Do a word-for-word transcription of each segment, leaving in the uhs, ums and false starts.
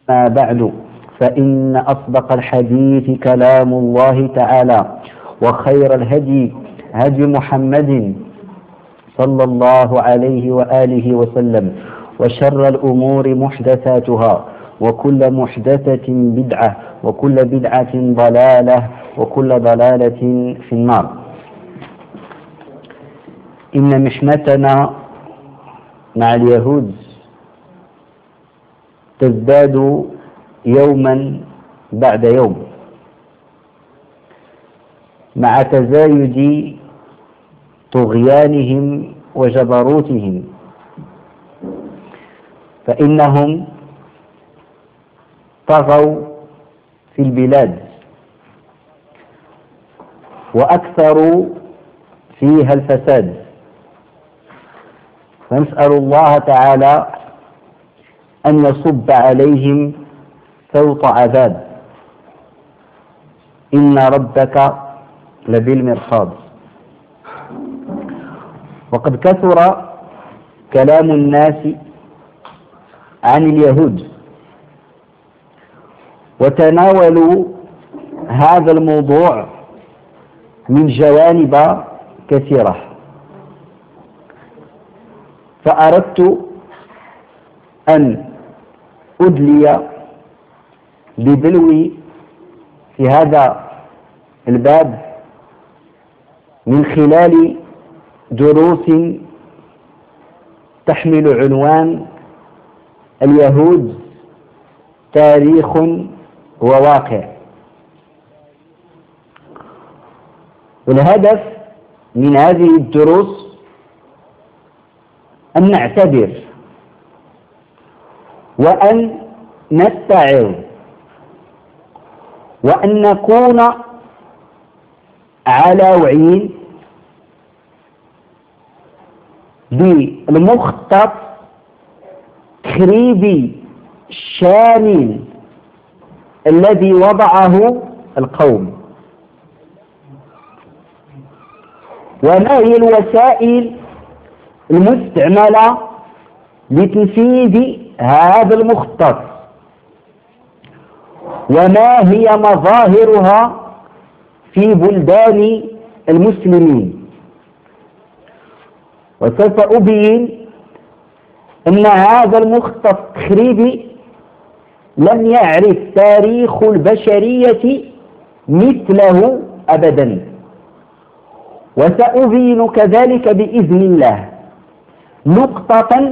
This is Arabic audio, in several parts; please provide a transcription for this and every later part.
ما بعد، فإن أصدق الحديث كلام الله تعالى، وخير الهدي هدي محمد صلى الله عليه وآله وسلم، وشر الأمور محدثاتها، وكل محدثة بدعة، وكل بدعة ضلالة، وكل ضلالة في النار. إن محنتنا مع اليهود تزداد يوما بعد يوم مع تزايد طغيانهم وجبروتهم، فإنهم طغوا في البلاد وأكثروا فيها الفساد، فنسأل الله تعالى أن يصب عليهم سوط عذاب، إن ربك لبالمرصاد. وقد كثر كلام الناس عن اليهود، وتناولوا هذا الموضوع من جوانب كثيرة، فأردت أن أدلي بدلوي في هذا الباب من خلال دروس تحمل عنوان اليهود تاريخ وواقع. والهدف من هذه الدروس أن نعتبر وأن نتعظ وأن نكون على وعي بالمخطط التخريبي الشامل الذي وضعه القوم، وما هي الوسائل المستعملة لتنفيذ هذا المخطط، وما هي مظاهرها في بلدان المسلمين. وسوف أبين أن هذا المخطط التخريبي لم يعرف تاريخ البشرية مثله أبدا، وسأبين كذلك بإذن الله نقطة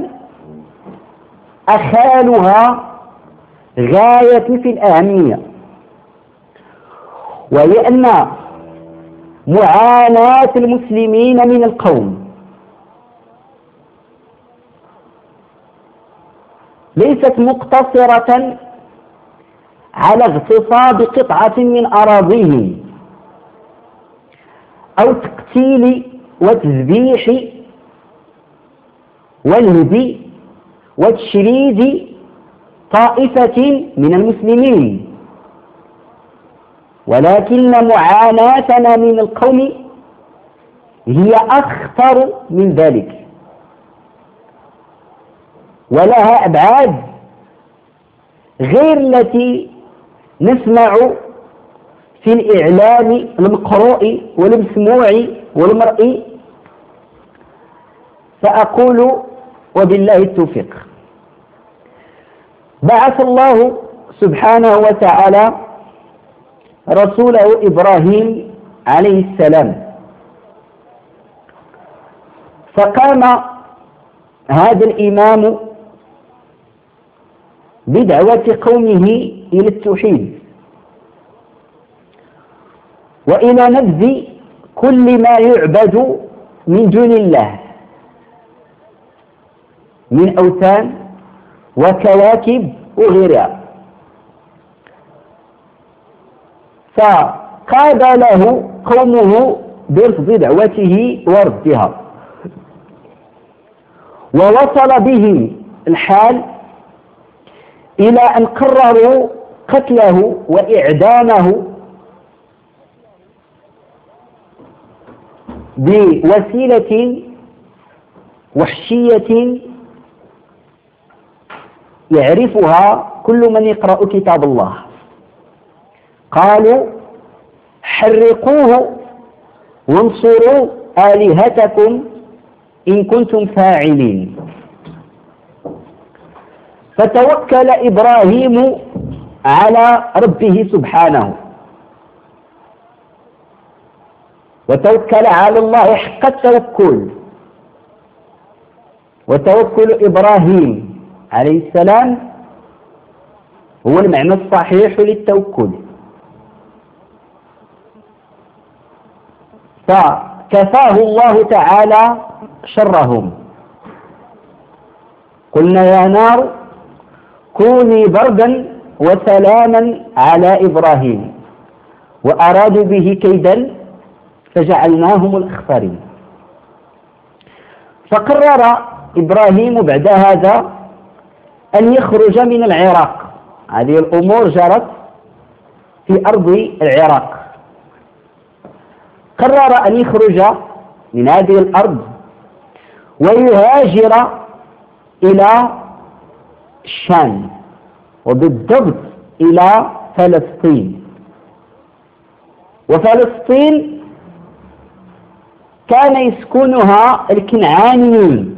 أخالها غاية في الأهمية، وهي أن معاناة المسلمين من القوم ليست مقتصرة على اغتصاب قطعة من أراضيهم أو تقتيل وتذبيح والهدي وتشريد طائفة من المسلمين، ولكن معاناتنا من القوم هي أخطر من ذلك، ولها أبعاد غير التي نسمع في الإعلام المقروء والمسموع والمرئي. فأقول وبالله التوفيق. بعث الله سبحانه وتعالى رسوله إبراهيم عليه السلام، فقام هذا الإمام بدعوة قومه إلى التوحيد وإلى نبذ كل ما يعبد من دون الله من أوثان وكواكب وغيرها. فقاد له قومه برفض دعوته وردها، ووصل به الحال إلى أن قرروا قتله وإعدامه بوسيلة وحشية يعرفها كل من يقرأ كتاب الله. قالوا حرقوه وانصروا آلهتكم إن كنتم فاعلين. فتوكل إبراهيم على ربه سبحانه، وتوكل على الله حق التوكل. وتوكل إبراهيم عليه السلام هو المعنى الصحيح للتوكل. فكفاه الله تعالى شرهم. قلنا يا نار كوني بردا وسلاما على إبراهيم، وأرادوا به كيدا فجعلناهم الأخسرين. فقرر إبراهيم بعد هذا أن يخرج من العراق. هذه الأمور جرت في أرض العراق. قرر أن يخرج من هذه الأرض ويهاجر إلى الشام، وبالضبط إلى فلسطين. وفلسطين كان يسكنها الكنعانيون.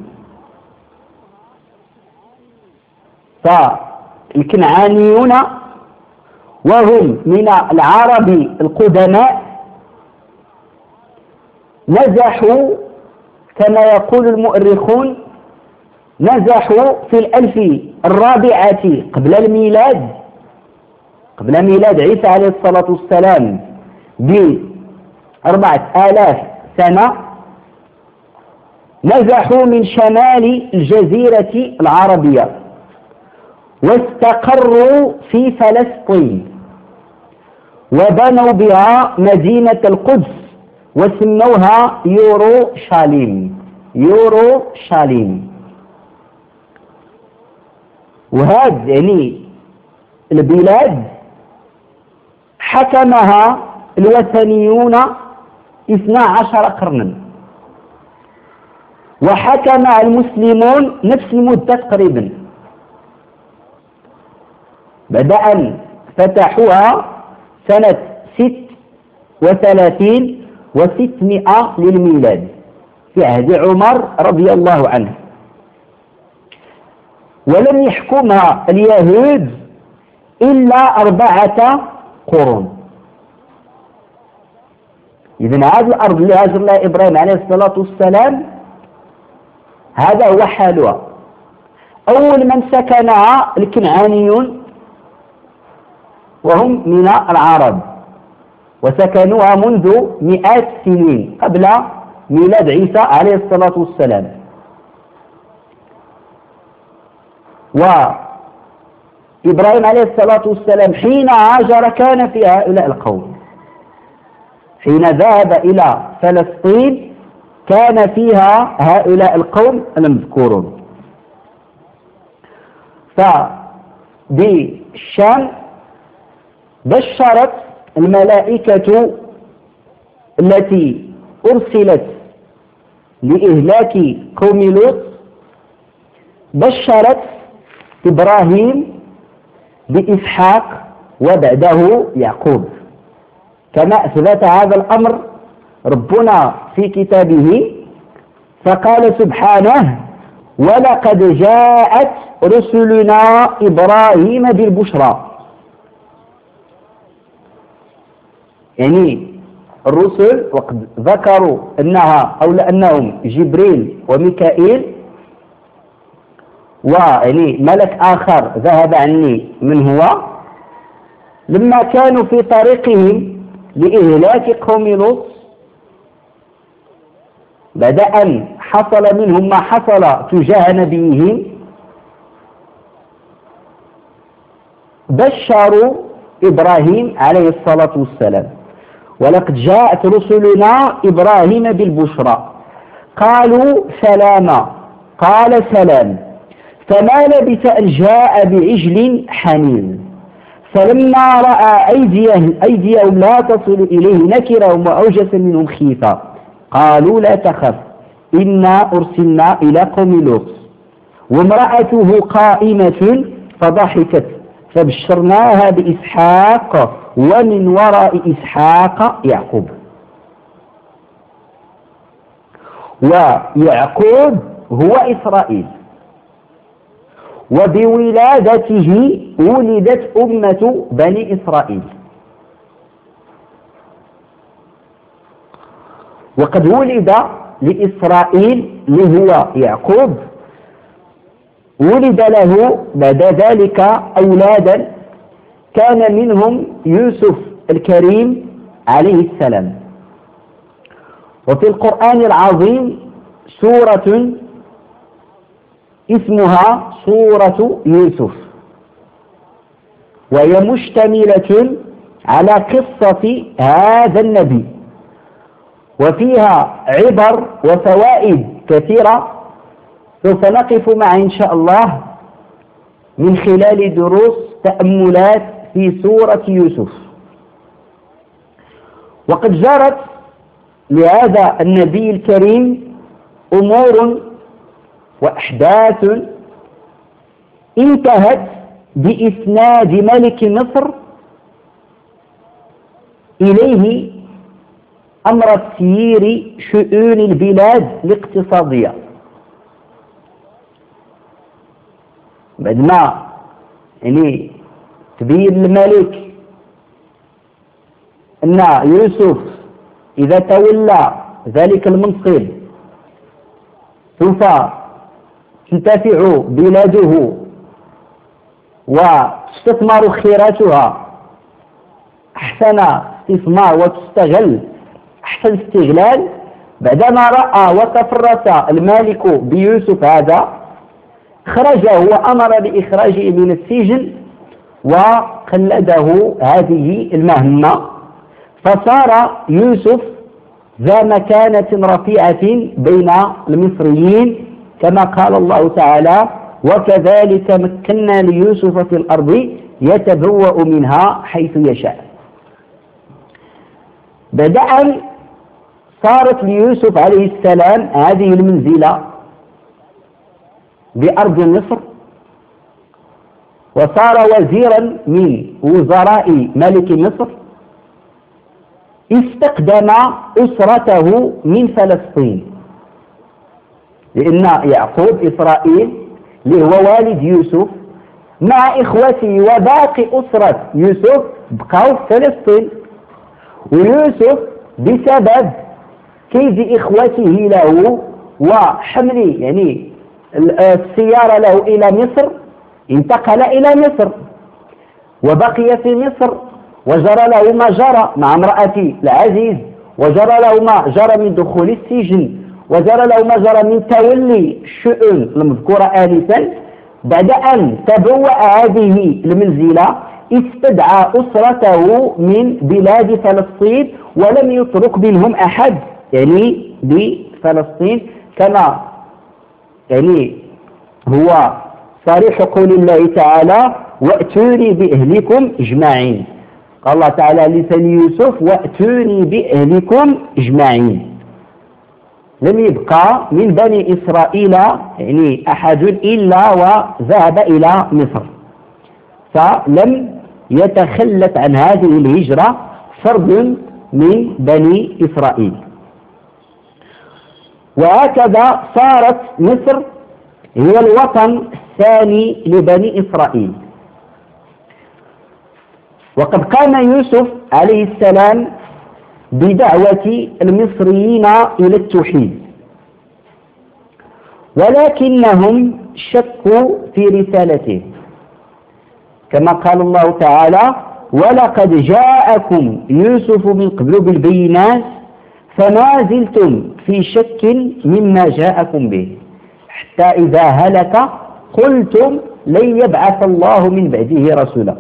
فالكنعانيون وهم من العرب القدماء نزحوا كما يقول المؤرخون نزحوا في الألف الرابعة قبل الميلاد قبل ميلاد عيسى عليه الصلاة والسلام بأربعة آلاف سنة. نزحوا من شمال الجزيرة العربية واستقروا في فلسطين، وبنوا بها مدينة القدس وسموها يوروشاليم يوروشاليم. وهذه يعني البلاد حكمها الوثنيون اثنا عشر قرنا، وحكمها المسلمون نفس المدة تقريبا، بعد أن فتحوها سنة ست وثلاثين وستمائة للميلاد في عهد عمر رضي الله عنه. ولم يحكمها اليهود إلا أربعة قرون. إذن هذه الأرض اللي هاجر لها إبراهيم عليه الصلاة والسلام هذا هو حالها. أول من سكنها الكنعانيون وهم من العرب، وسكنوها منذ مئات السنين قبل ميلاد عيسى عليه الصلاة والسلام. وإبراهيم عليه الصلاة والسلام حين هاجر كان في هؤلاء القوم. حين ذهب إلى فلسطين كان فيها هؤلاء القوم المذكورون. فبالشام بشرت الملائكة التي أرسلت لإهلاك قوم لوط بشرت إبراهيم بإسحاق وبعده يعقوب، كما أثبت هذا الأمر ربنا في كتابه فقال سبحانه: ولقد جاءت رسلنا إبراهيم بالبشرى. يعني الرسل وقد ذكروا أنها أو لأنهم جبريل وميكائيل ويعني ملك آخر ذهب عني من هو، لما كانوا في طريقهم لإهلاك قوم لوط بعد أن حصل منهم ما حصل تجاه نبيهم بشروا إبراهيم عليه الصلاة والسلام: ولقد جاءت رسلنا إبراهيم بالبشرى قالوا سلاما قال سلام، فما لبث أن جاء بعجل حنيذ، فلما رأى أيديهم, أيديهم لا تصل إليه نكرهم وأوجس منهم خيفة قالوا لا تخف إنا أرسلنا إلى قوم لوط وامرأته قائمة فضحكت فبشرناها بإسحاق ومن وراء إسحاق يعقوب. ويعقوب هو إسرائيل، وبولادته ولدت أمة بني إسرائيل. وقد ولد لإسرائيل اللي هو يعقوب، ولد له بعد ذلك أولادا كان منهم يوسف الكريم عليه السلام. وفي القرآن العظيم سورة اسمها سورة يوسف، وهي مشتملة على قصة هذا النبي، وفيها عبر وفوائد كثيرة سوف نقف معها إن شاء الله من خلال دروس تأملات في سورة يوسف. وقد جرت لهذا النبي الكريم أمور وأحداث انتهت بإسناد ملك مصر إليه أمر تسيير شؤون البلاد الاقتصادية. بعد ما يعني تبين الملك أن يوسف إذا تولى ذلك المنصب سوف تنتفع بلاده وتستثمر خيراتها أحسن استثمار وتستغل أحسن استغلال، بعدما رأى وتفرس المالك بيوسف هذا خرجه وأمر بإخراجه من السجن وقلده هذه المهمة، فصار يوسف ذا مكانة رفيعة بين المصريين كما قال الله تعالى: وكذلك مكنا ليوسف في الأرض يتبوأ منها حيث يشاء. بعد أن صارت ليوسف عليه السلام هذه المنزلة بأرض مصر، وصار وزيرا من وزراء ملك مصر، استقدم أسرته من فلسطين، لأن يعقوب إسرائيل اللي هو والد يوسف مع إخوته وباقي أسرة يوسف بقوا في فلسطين. ويوسف بسبب كيد إخوته له وحمل يعني السيارة له إلى مصر انتقل إلى مصر وبقي في مصر، وجرى له ما جرى مع امرأة العزيز، وجرى له ما جرى من دخول السجن، وجرى له ما جرى من تولي الشؤون المذكورة آنفا. بعد أن تبوأ هذه المنزلة استدعى أسرته من بلاد فلسطين ولم يترك منهم أحد يعني بفلسطين، كما يعني هو صريح قول الله تعالى: وأتوني بأهلكم أجمعين. قال الله تعالى لسان يوسف: وأتوني بأهلكم أجمعين. لم يبقى من بني إسرائيل يعني أحد إلا وذهب إلى مصر، فلم يتخلف عن هذه الهجرة فرد من بني إسرائيل. وهكذا صارت مصر هي الوطن الثاني لبني إسرائيل. وقد قام يوسف عليه السلام بدعوة المصريين إلى التوحيد، ولكنهم شكوا في رسالته كما قال الله تعالى: ولقد جاءكم يوسف من قبل بالبينات فما زلتم في شك مما جاءكم به حتى إذا هلك قلتم لن يبعث الله من بعده رسولا.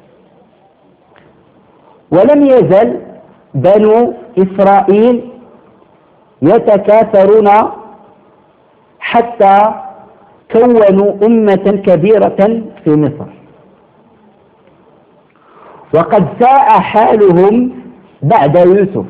ولم يزل بنو إسرائيل يتكاثرون حتى كونوا أمة كبيرة في مصر، وقد ساء حالهم بعد يوسف،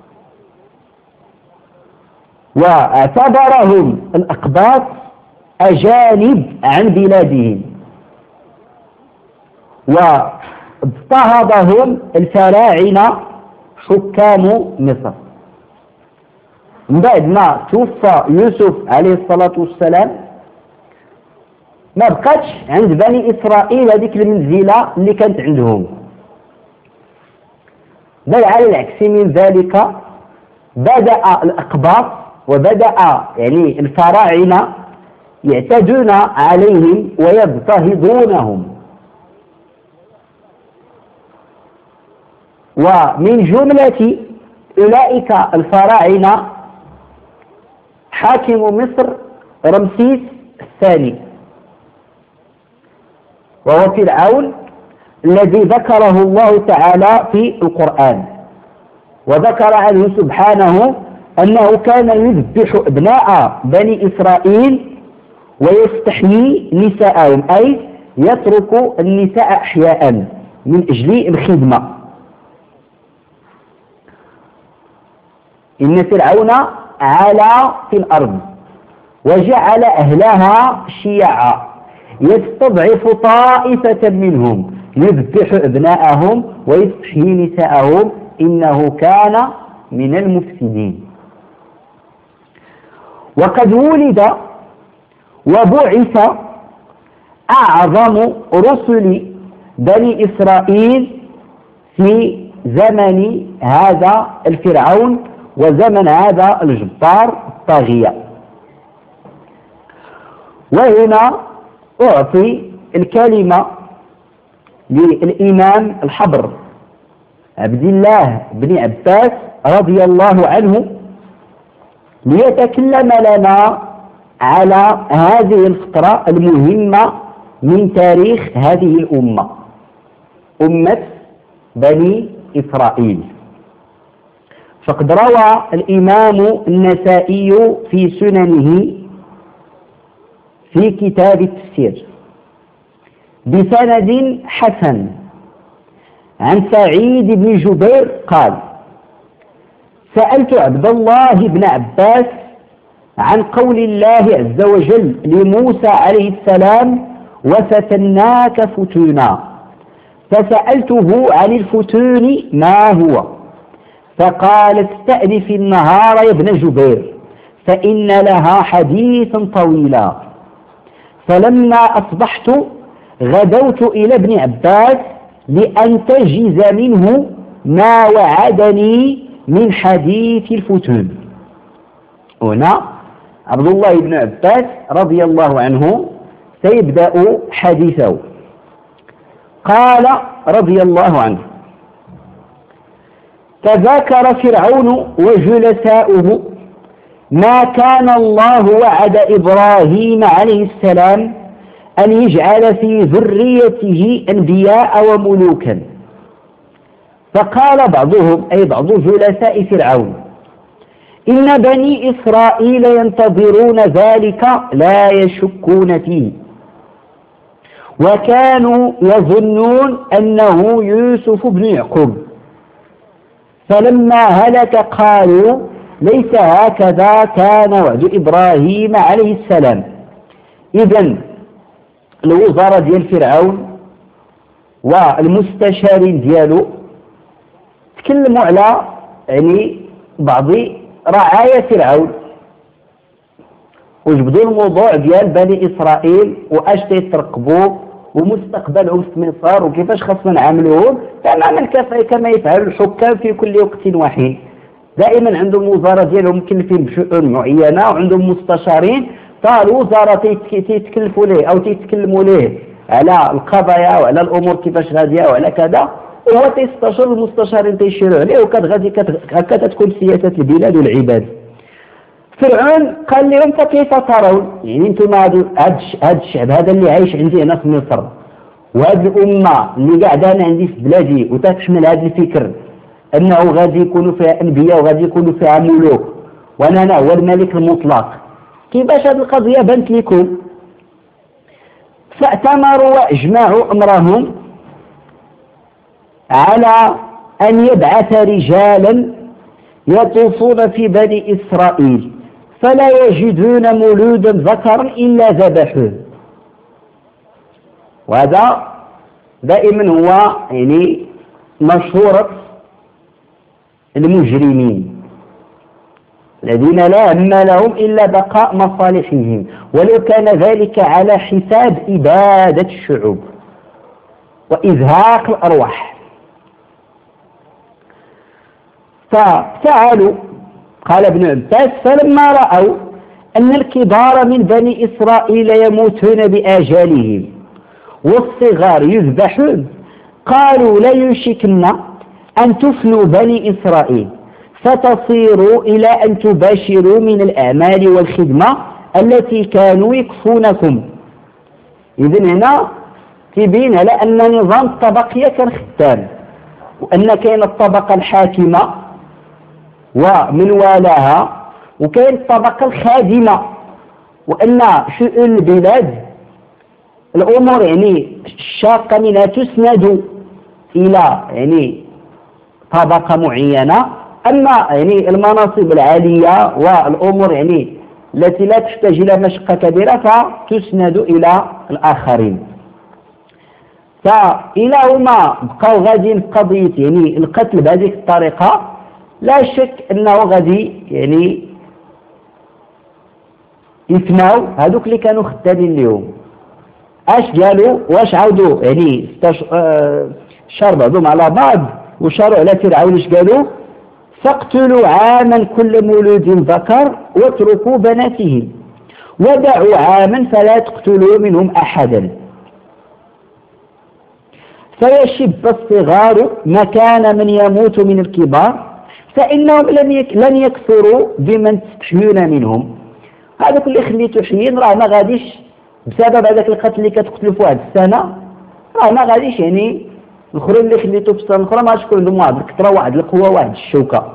واعتبرهم الأقباط أجانب عن بلادهم، واضطهدهم الفراعنة حكام مصر. من بعد ما توفى يوسف عليه الصلاة والسلام ما بقاتش عند بني إسرائيل هذيك المنزلة اللي كانت عندهم، بل على العكس من ذلك بدأ الأقباط وبدأ يعني الفراعنة يعتدون عليهم ويضطهدونهم. ومن جملة أولئك الفراعنة حاكم مصر رمسيس الثاني، وهو فرعون الذي ذكره الله تعالى في القرآن، وذكر عنه سبحانه أنه كان يذبح أبناء بني إسرائيل ويستحيي نساءهم، أي يترك النساء أحياء من أجل الخدمة. إن فرعون علا في الأرض وجعل أهلها شيعا يستضعف طائفة منهم يذبح أبناءهم ويستحيي نساءهم إنه كان من المفسدين. وقد ولد وبعث أعظم رسل بني إسرائيل في زمن هذا الفرعون وزمن هذا الجبار الطاغية. وهنا أعطي الكلمة للإمام الحبر عبد الله بن عباس رضي الله عنه ليتكلم لنا على هذه الفترة المهمة من تاريخ هذه الأمة، أمة بني إسرائيل. فقد روى الإمام النسائي في سننه في كتاب التفسير بسند حسن عن سعيد بن جبير قال: سألت عبد الله بن عباس عن قول الله عز وجل لموسى عليه السلام: وفتناك فتونا، فسألته عن الفتون ما هو، فقال: استأنف النهار يا ابن جبير فإن لها حديثا طويلا. فلما أصبحت غدوت إلى ابن عباس لأنتجز منه ما وعدني من حديث الفتون. هنا عبد الله بن عباس رضي الله عنه سيبدأ حديثه. قال رضي الله عنه: تذاكر فرعون وجلساؤه ما كان الله وعد إبراهيم عليه السلام أن يجعل في ذريته أنبياء وملوكا. فقال بعضهم، أي بعض جلساء فرعون: إن بني إسرائيل ينتظرون ذلك لا يشكون فيه، وكانوا يظنون أنه يوسف بن يعقوب، فلما هلك قالوا ليس هكذا كان وعد إبراهيم عليه السلام. إذن الوزراء ديال فرعون والمستشارين ديالو تكلموا على يعني بعض رعايا فرعون، وجبدوا الموضوع ديال بني إسرائيل واش تيترقبوا ومستقبلهم في مصر وكيفاش خاصنا نعاملوهم، تماما كما يفعل الحكام في كل وقت وحين. دائما عندهم وزراء ديالهم مكلفين بشؤون معينه وعندهم مستشارين، فالوزراء تيتكلفوا ليه او تيتكلموا ليه على القضايا وعلى الامور كيفاش غاديه وعلى كذا، وهو تيستشير المستشارين تيشيروا عليه، وكاد غادي هكذا تكون سياسه البلاد والعباد. فرعون قال لهم: فكيف ترون؟ يعني انتم هذا الشعب هذا اللي عايش عندي هنا في مصر، وهذه الامه اللي قاعده انا عندي في بلادي وتحمل هذا الفكر انه غادي يكونوا فيها انبياء وغادي يكونوا فيها ملوك وانا انا هو الملك المطلق، كيفاش هذه القضيه بانت لكم؟ فاعتمروا واجمعوا امرهم على ان يبعث رجالا يطوفون في بني اسرائيل فلا يجدون مولودا ذكرا الا ذبحوه. وهذا دائما هو يعني مشهورة المجرمين الذين لا هم لهم إلا بقاء مصالحهم، ولو كان ذلك على حساب إبادة الشعوب وإزهاق الأرواح. فتعالوا، قال ابن عباس: فلما رأوا أن الكبار من بني إسرائيل يموتون بآجالهم والصغار يذبحون، قالوا: لا يوشكن أن تفنوا بني إسرائيل فتصيروا إلى أن تباشروا من الأعمال والخدمة التي كانوا يكفونكم. إذن هنا تبين على أن نظام الطبقية كان خدام، وأن كاين الطبقة الحاكمة ومن والاها، وكاين الطبقة الخادمة، وأن شؤون البلاد الأمور يعني الشاقة منها تسند إلى يعني طبقة معينة، أما يعني المناصب العالية والأمور يعني التي لا تحتاج إلى مشقة كبيرة فتسند إلى الآخرين. فإلى هما بقاو غاديين في قضية يعني القتل بهذه الطريقة، لا شك أنه غادي يعني يفناو هذوك اللي كانوا خدامين اليوم. اش قالوا؟ واش عاودوا يعني شار بعضهم على بعض وشاروا على فرعون؟ اش قالوا؟ فاقتلوا عاما كل مولود ذكر واتركوا بناتهم ودعوا عاما فلا تقتلوا منهم احدا فيشب الصغار مكان من يموت من الكبار فانهم لن يكثروا بمن تستحيون منهم. هذاك اللي خليتو حيين راه ما غاديش بسبب هذاك القتل اللي كتقتلوا في واحد السنه، راه ما غاديش يعني الاخرين اللي خليتو في السنه الاخرى ما غاديش يكون عندهم واحد الكثره واحد القوه واحد الشوكه.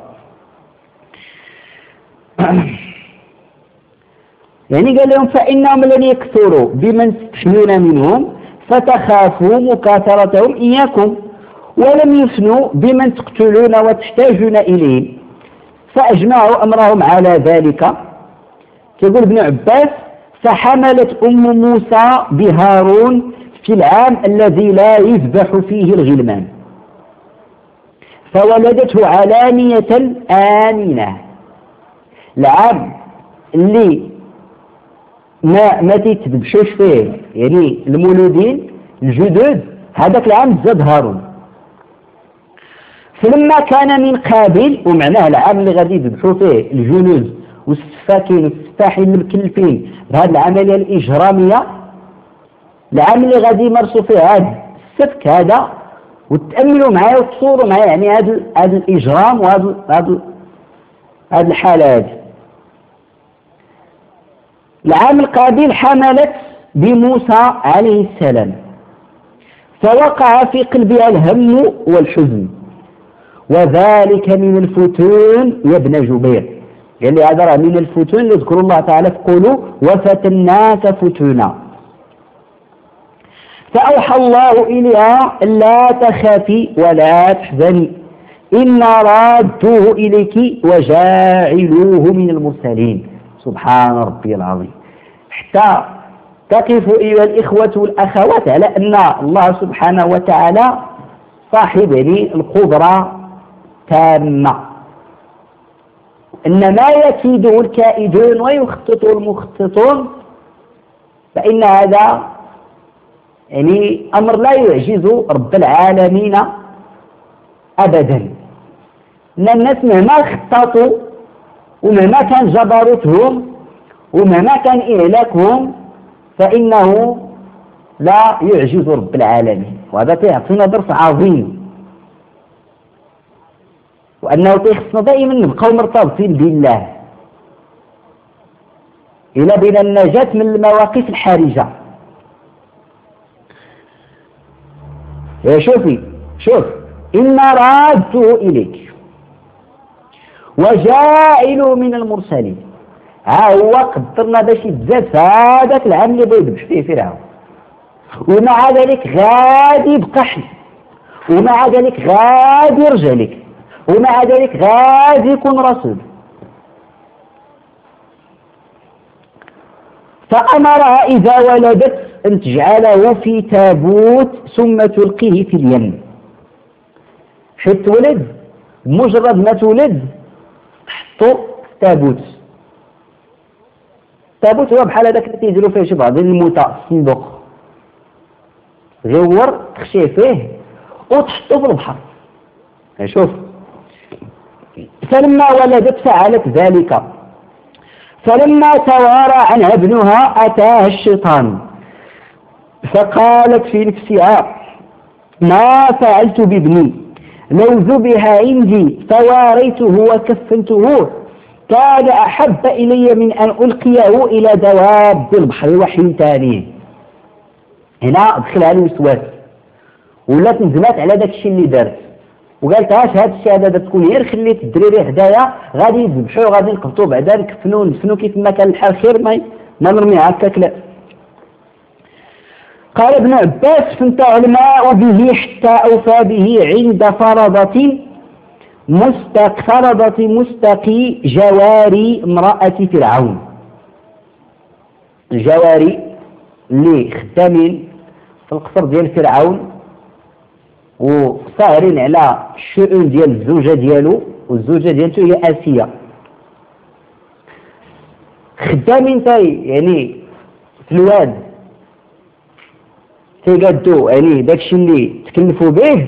يعني قال لهم فانهم لن يكثروا بمن تستحيون منهم فتخافوا مكاثرتهم اياكم ولم يفنوا بمن تقتلون وتحتاجون اليه فاجمعوا امرهم على ذلك. يقول ابن عباس: فحملت أم موسى بهارون في العام الذي لا يذبح فيه الغلمان فولدته علانية آمنة. العام اللي ما ما تتذبحوش فيه يعني المولودين الجدد، هذاك العام زاد هارون. فلما كان من قابل، ومعناه العام اللي غادي يذبحوا فيه الجنود والسفاكين والسفاحين المكلفين بهذه العملية الإجرامية، العام اللي غادي يمارسوا فيه هذا السفك هذا، وتأملوا معايا وتصوروا معايا يعني هذا هذا الإجرام وهذا هذا هذه الحالة هذه. العام القابل حملت بموسى عليه السلام فوقع في قلبها الهم والحزن وذلك من الفتون يا ابن جبير. قال لي هذا راه من الفتون اللي يذكر الله تعالى في قوله وفتناك فتونا. فأوحى الله إليها: لا تخافي ولا تحزني إنا رادوه إليك وجاعلوه من المرسلين. سبحان ربي العظيم. حتى تقف أيها الإخوة والأخوات على أن الله سبحانه وتعالى صاحب يعني القدرة تامة، إن ما يكيده الكائدون ويخطط المخططون فإن هذا يعني أمر لا يعجز رب العالمين أبدا. إن الناس مهما خططوا ومهما كان جبروتهم ومهما كان إهلاكهم فإنه لا يعجز رب العالمين. وهذا يعطينا درس عظيم، وأنه تيخصنا دائما نبقاو مرتبطين بالله إلى بين النجاة من المواقف الحرجة. يا شوفي شوف إنا رادته إليك وجاعلوا من المرسلين. ها هو قدرنا باش يتزاد في هذاك العام اللي بغا يذبح فيه فرعون، ومع ذلك غادي يبقى حي، ومع ذلك غادي يرجع لك، ومع ذلك غادي يكون رسول. فأمرها إذا ولدت أن تجعله في تابوت ثم تلقيه في اليم. حيت تولد مجرد ما تولد تحطو في تابوت. التابوت هو بحال هذاك اللي تيديروا فيه شي بعض الموتى، الصندوق غيور تخشيه فيه وتحطو في البحر. شوف، فلما ولدت فعلت ذلك، فلما توارى عنها ابنها أتاها الشيطان فقالت في نفسها ما فعلت بابني، لو ذبح عندي فواريته وكفنته كان أحب إلي من أن ألقيه إلى دواب البحر وحيتانيه. هنا دخلها الوسواس ولات ندمات على داك الشيء اللي دارت، وقالت اش هذا الشيء هذا تكون غير خليت الدريري حدايا غادي يذبحوه غادي نقبطوه بعدا نكفنوه ندفنوه كيف ما كان الحال خير ما ما نرمي هكاك. لا. قال ابن عباس فانتهى الماء به حتى أوفى به عند فرضة مستق فرضة مستقي جواري امرأة فرعون. الجواري اللي خدامين في القصر ديال فرعون وصاهرين على الشؤون ديال الزوجة ديالو، والزوجة ديالته هي آسيا. خدامين تاي يعني في الواد تيقادو يعني داكشي اللي تكلفوا به.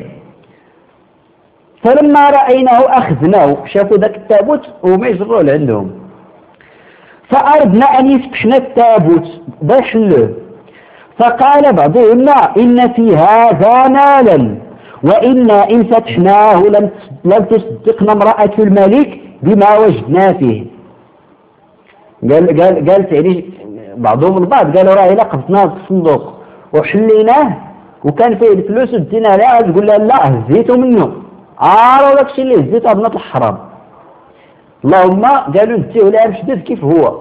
فلما رأيناه أخذناه، شافوا ذاك التابوت وما يجروه لعندهم، فأردنا أن يفتحنا التابوت بيحلوه. فقال بعضهم إن في هذا مالا وإنا إن فتحناه لم تصدقنا امرأة الملك بما وجدنا فيه. قال قال قالت يعني بعضهم البعض قالوا راه إلا قبضناه في الصندوق وحليناه وكان فيه الفلوس ودينا لها تقول لها لا هزيتو منه، عاروا داكشي اللي هزيتو بنات الحرام. اللهم قالوا نديوه لها بشديد كيف هو.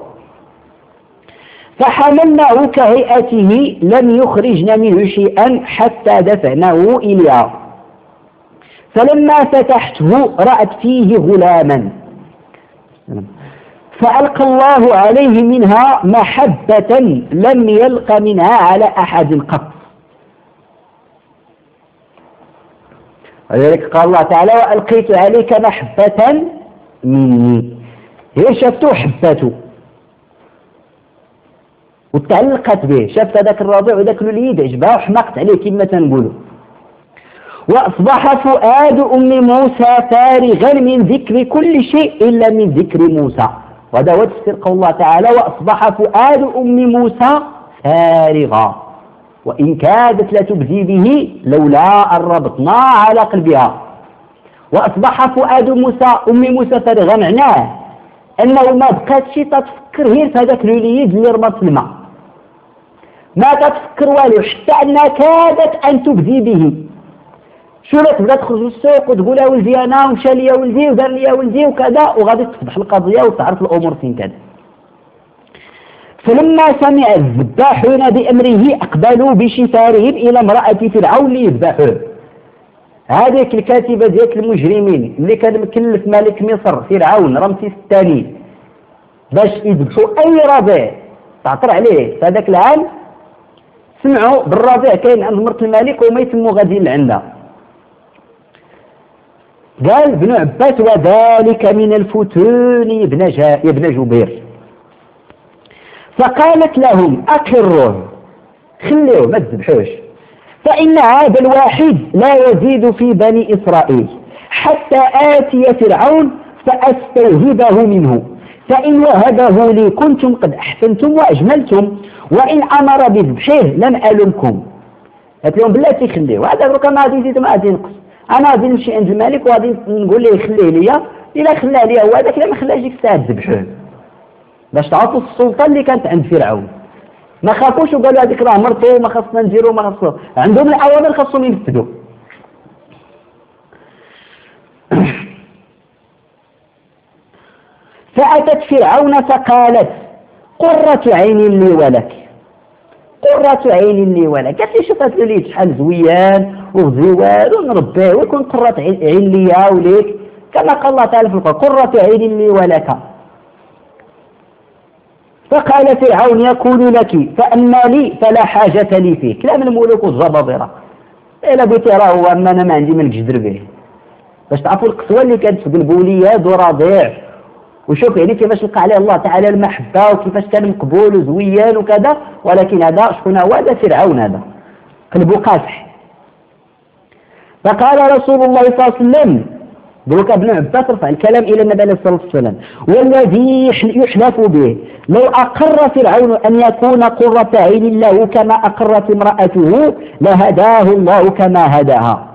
فحملناه كهيئته لم يخرجن منه شيئا حتى دفعناه إليها. فلما فتحته رأت فيه غلاما فألقى الله عليه منها محبة لم يلق منها على أحد قط. ولذلك قال الله تعالى وألقيت عليك محبة مني. هي شافته حبته وتعلقت به، شافت هذاك الرضيع وذاك الوليد عجبها وحمقت عليه كما تنقولوا. وأصبح فؤاد أم موسى فارغا من ذكر كل شيء إلا من ذكر موسى. وهذا هو تفسير قول الله تعالى وأصبح فؤاد أم موسى فارغا وإن كادت لتبدي به لولا أن ربطنا على قلبها. وأصبح فؤاد موسى أم موسى فارغا معناه أنه ما بقاتش تتفكر غير في هذاك الوليد اللي رمى في الماء، ما تتفكر والو حتى أنها كادت أن تبدي به. شو لا تبدا تخرج للسوق وتقول يا ولدي انا ومشى لي يا ولدي ودار لي يا ولدي وكذا وغادي تصبح القضيه وتعرف الامور فين كذا. فلما سمع الذباحون بامره اقبلوا بشفارهم الى امراه فرعون ليذبحوه. هذيك الكاتبه ديال المجرمين اللي كان مكلف ملك مصر فرعون رمسيس الثاني باش يذبحوا اي رضيع تعطر عليه في هذاك العام، سمعوا بالرضيع كاين عند مرت الملك وما يتموا غاديين لعندها. قال ابن عباس وذلك من الفتون يا ابن يا ابن جبير. فقالت لهم أقروه خلوه ما تذبحوش، فإن هذا الواحد لا يزيد في بني إسرائيل حتى آتي فرعون فأستوهبه منه، فإن وهبه لي كنتم قد أحسنتم وأجملتم وإن أمر بذبحه لم ألمكم. قالت لهم بلاتي خليه، هذا بروك ما غادي يزيد ما غادي ينقص، انا غادي نمشي عند الملك وغادي نقول ليه يخليه ليا، الا خلاه ليا هو هذاك، الا ما خلاش ديك الساعه تذبحوه باش تعطوا السلطه اللي كانت عند فرعون. ما خافوش وقالوا هذيك راه مرته ما خاصنا نديروا ما خاصنا، عندهم الاوامر خاصهم ينفذوا. فاتت فرعون فقالت قرة عين لي ولك، قرة عين لي ولك. قالت لي شوف هذا الوليد شحال زويان وزوال ونربيه ويكون قرة عين لي وليك كما قال الله تعالى في القرآن قرة عين لي ولك. فقال فرعون يقول لك فأما لي فلا حاجة لي فيه. كلام الملوك والجبابرة، إلا بغيتي راه أما أنا ما عندي ملك جدر به. باش تعرفوا القسوة اللي كانت في البوليات ورضيع، وشوف يعني كيفاش لقى عليه الله تعالى المحبة وكيفاش كان مقبول وزويان وكذا. ولكن هذا شكون هو؟ هذا فرعون، هذا قلبه قاسح. فقال رسول الله صلى الله عليه وسلم، دروك ابن عباس رفع الكلام إلى النبي عليه الصلاة والسلام، والذي يحلف به لو أقر فرعون أن يكون قرة عين له كما أقرت امرأته لهداه الله كما هداها.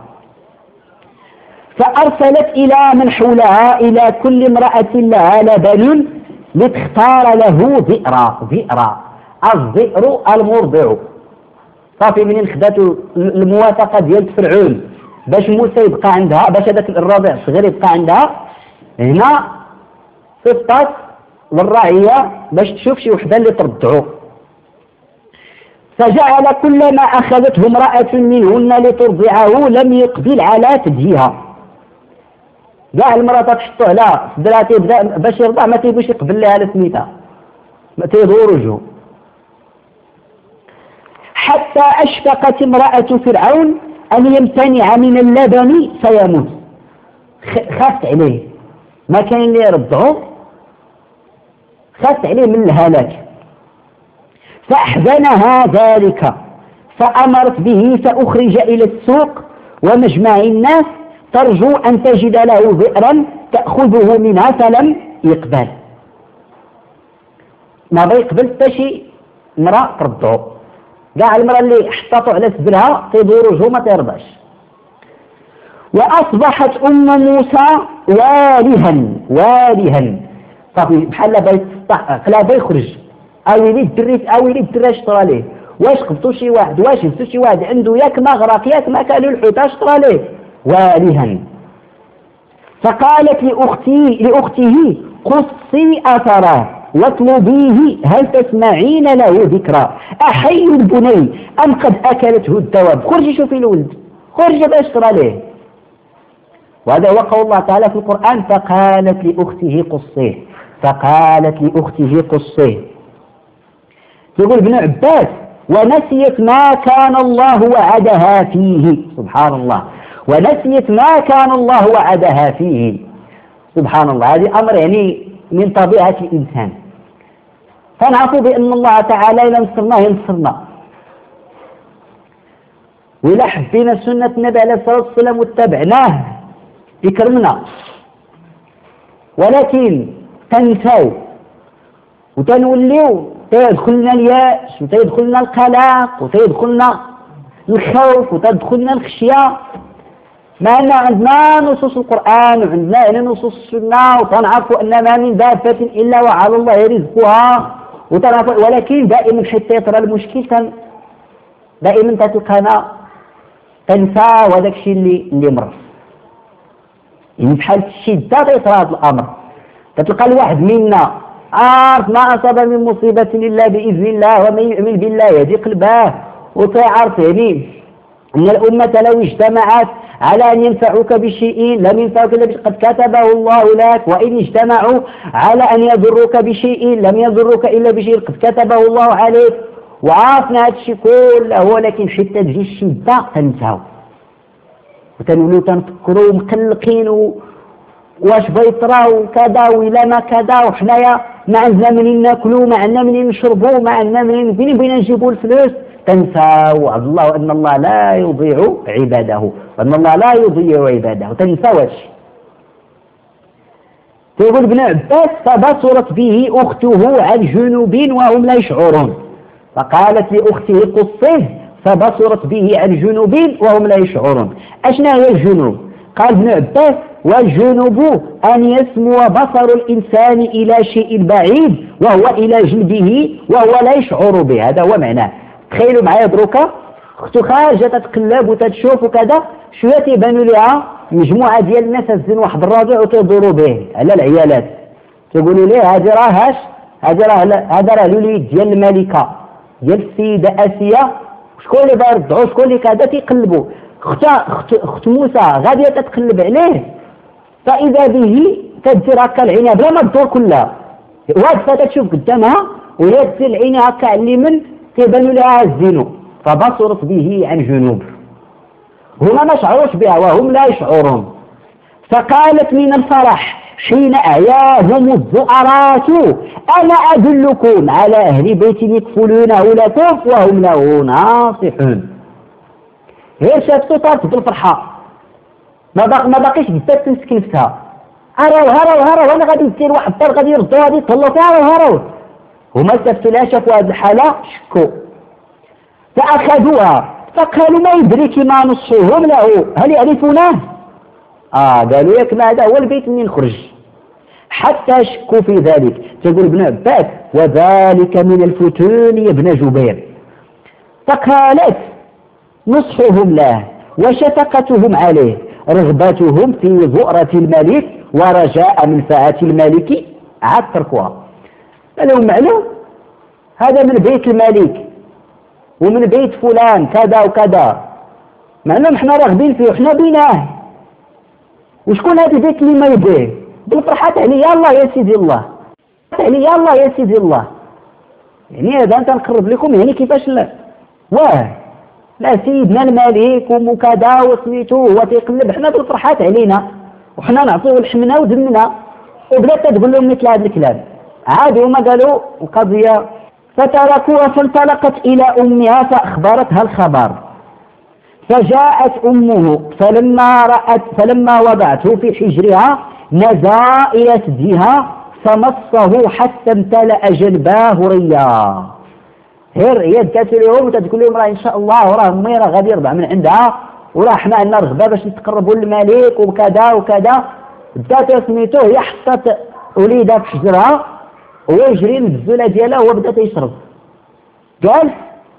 فأرسلت إلى من حولها إلى كل امرأة لها لبن لتختار له ذئرا. ذئرا الذئر المرضع. صافي منين خداتو الموافقة ديال فرعون باش موسى يبقى عندها، باش هذاك الرضيع الصغير يبقى عندها، هنا صفات للرعية باش تشوف شي وحدة اللي ترضعو. فجعل كلما أخذته امرأة منهن لترضعه لم يقبل على تديها. كاع المرأة تحطو على صدرها تيبدا باش يرضع ما تيبوش يقبل لها على سميتها، ما تيدور وجهه. حتى أشفقت امرأة فرعون أن يمتنع من اللبن فيموت. خافت عليه، ما كان اللي يرضعه، خافت عليه من الهلاك. فأحزنها ذلك فأمرت به فأخرج إلى السوق ومجمع الناس ترجو أن تجد له ذئرا تأخذه منها، فلم يقبل. ما بيقبل حتى شي مرأة ترضعه. كاع المرأة اللي حطاتو على صدرها تيدور وجهه ما تيرضعش. وأصبحت أم موسى والها والها. صافي بحال بغا قلا بغا يخرج، أويلي الدري أويلي الدري اش طرا ليه، واش قبطو شي واحد، واش هزو شي واحد عنده ياك مغرق ياك ما كالو الحوت اش طرا ليه والها. فقالت لأختي لأخته قصي أثره واطلبيه هل تسمعين له ذكرى أحي البني أم قد أكلته الدواب. خرجي شوفي الولد، خرجي باش ترى ليه. وهذا هو قول الله تعالى في القرآن فقالت لأخته قصيه. فقالت لأخته قصيه. يقول ابن عباس ونسيت ما كان الله وعدها فيه. سبحان الله، ونسيت ما كان الله وعدها فيه. سبحان الله، هذه أمر يعني من طبيعة الإنسان. فنعرف بأن الله تعالى إذا نصرناه ينصرنا، وإذا حبينا سنة النبي عليه الصلاة والسلام واتبعناه يكرمنا. ولكن تنسوا وتنوليو تيدخلنا اليأس وتيدخلنا القلق وتيدخلنا الخوف وتدخلنا الخشية، مع أن عندنا نصوص القرآن وعندنا هنا نصوص السنة وتنعرفوا أن ما من دابة إلا وعلى الله رزقها، ولكن دائما حتى يطرى المشكل دائما تتلقانا تنسى وهذاك الشيء اللي اللي مر. يعني بحال الشدة تيطرى هذا الأمر، تتلقى الواحد منا عارف ما أصاب من مصيبة إلا بإذن الله ومن يؤمن بالله يهدي قلبه، وتعرف يعني أن الأمة لو اجتمعت على أن ينفعوك بشيء لم ينفعوك إلا قد كتبه الله لك، وإن اجتمعوا على أن يضروك بشيء لم يضروك إلا بشيء قد كتبه الله عليك. وعرفنا هذا الشيء كله، ولكن حتى تجي الشدة تنساو وتنولوا تنفكروا مقلقين واش بيطرا وكذا وإلا ما كذا، وحنايا ما عندنا منين ناكلوا، ما عندنا منين نشربوا، ما عندنا منين فين بغينا نجيبوا الفلوس. تنساو عبد الله أن الله لا يضيع عباده، وأن الله لا يضيع عباده، تنساو هادشي. تقول ابن عباس فبصرت به أخته عن جنوب وهم لا يشعرون. فقالت لأخته قصيه فبصرت به عن جنوب وهم لا يشعرون. أشنا هي الجنوب؟ قال ابن عباس والجنوب أن يسمو بصر الإنسان إلى شيء بعيد وهو إلى جلده وهو لا يشعر به، هذا هو معناه. تخيلوا معايا دروكا اختو خارجه تتقلب وتتشوف وكذا، شويه تيبانوا لها مجموعه ديال الناس هزين واحد الرضيع وتيدوروا به على العيالات، تيقولوا ليه هذه راه هاش هذا راه هذا راه الوليد ديال الملكه ديال السيده اسيا، شكون اللي بيرضعوا شكون اللي كذا، تيقلبوا. اخت اخت اخت موسى غاديه تتقلب عليه، فاذا به تدير هكا العنب بلا ما تدور كلها، وهاد الفتاة تشوف قدامها وهي تسير عينها هكا على اليمين كيبان لها الزينو، فبصرت به عن جنوب. هما ما شعروش بها وهم لا يشعرون. فقالت من الفرح حين أعياهم الزؤرات أنا أدلكم على أهل بيت يكفلونه لكم وهم له ناصحون. هي شافته طارت بالفرحة، ما باقي ما باقيش بدات تمسك نفسها. هراو هراو هراو انا غادي ندير واحد الدار غادي يردوا غادي يطلعوا فيها هراو هراو. هما شافتوا لها شافوا هذه الحالة شكوا فأخذوها فقالوا ما يدريك ما نصحهم له هل يعرفونه؟ اه قالوا ياك ما هذا هو البيت منين نخرج. حتى شكوا في ذلك. تقول ابن عباس وذلك من الفتون يا ابن جبير. فقالت نصحهم له وشفقتهم عليه رغبتهم في زؤرة الملك ورجاء منفعة الملك عاد تركوها. قالوا معلوم هذا من بيت الملك ومن بيت فلان كذا وكذا، معلوم احنا راغبين فيه وحنا بيناه، وشكون هذا البيت اللي ما يبيه؟ بالفرحات عليا الله يا سيدي الله، عليا الله يا سيدي الله. يعني هذا انت نقرب لكم يعني كيفاش لا واه لا سيدنا الملك وكذا وسميتو هو تيقلب حنا بالفرحات علينا وحنا نعطيو لحمنا ودمنا. وبدات تقول لهم مثل هذا الكلام عادي. هما قالوا القضيه فتركوها فانطلقت الى امها فاخبرتها الخبر. فجاءت امه فلما رأت فلما وضعته في حجرها نزا الى ثديها فمصه حتى امتلأ جلباه ريا. هير هي دات لهم وتقول لهم راه ان شاء الله وراه امي راه غادي يرضع من عندها وراه حنا عندنا رغبه باش نتقربوا للملك وكذا وكذا. بدات سميتو هي حطت وليدها في حجرها وهو يجري من الزوله ديالها وهو بدا تيشرب. قال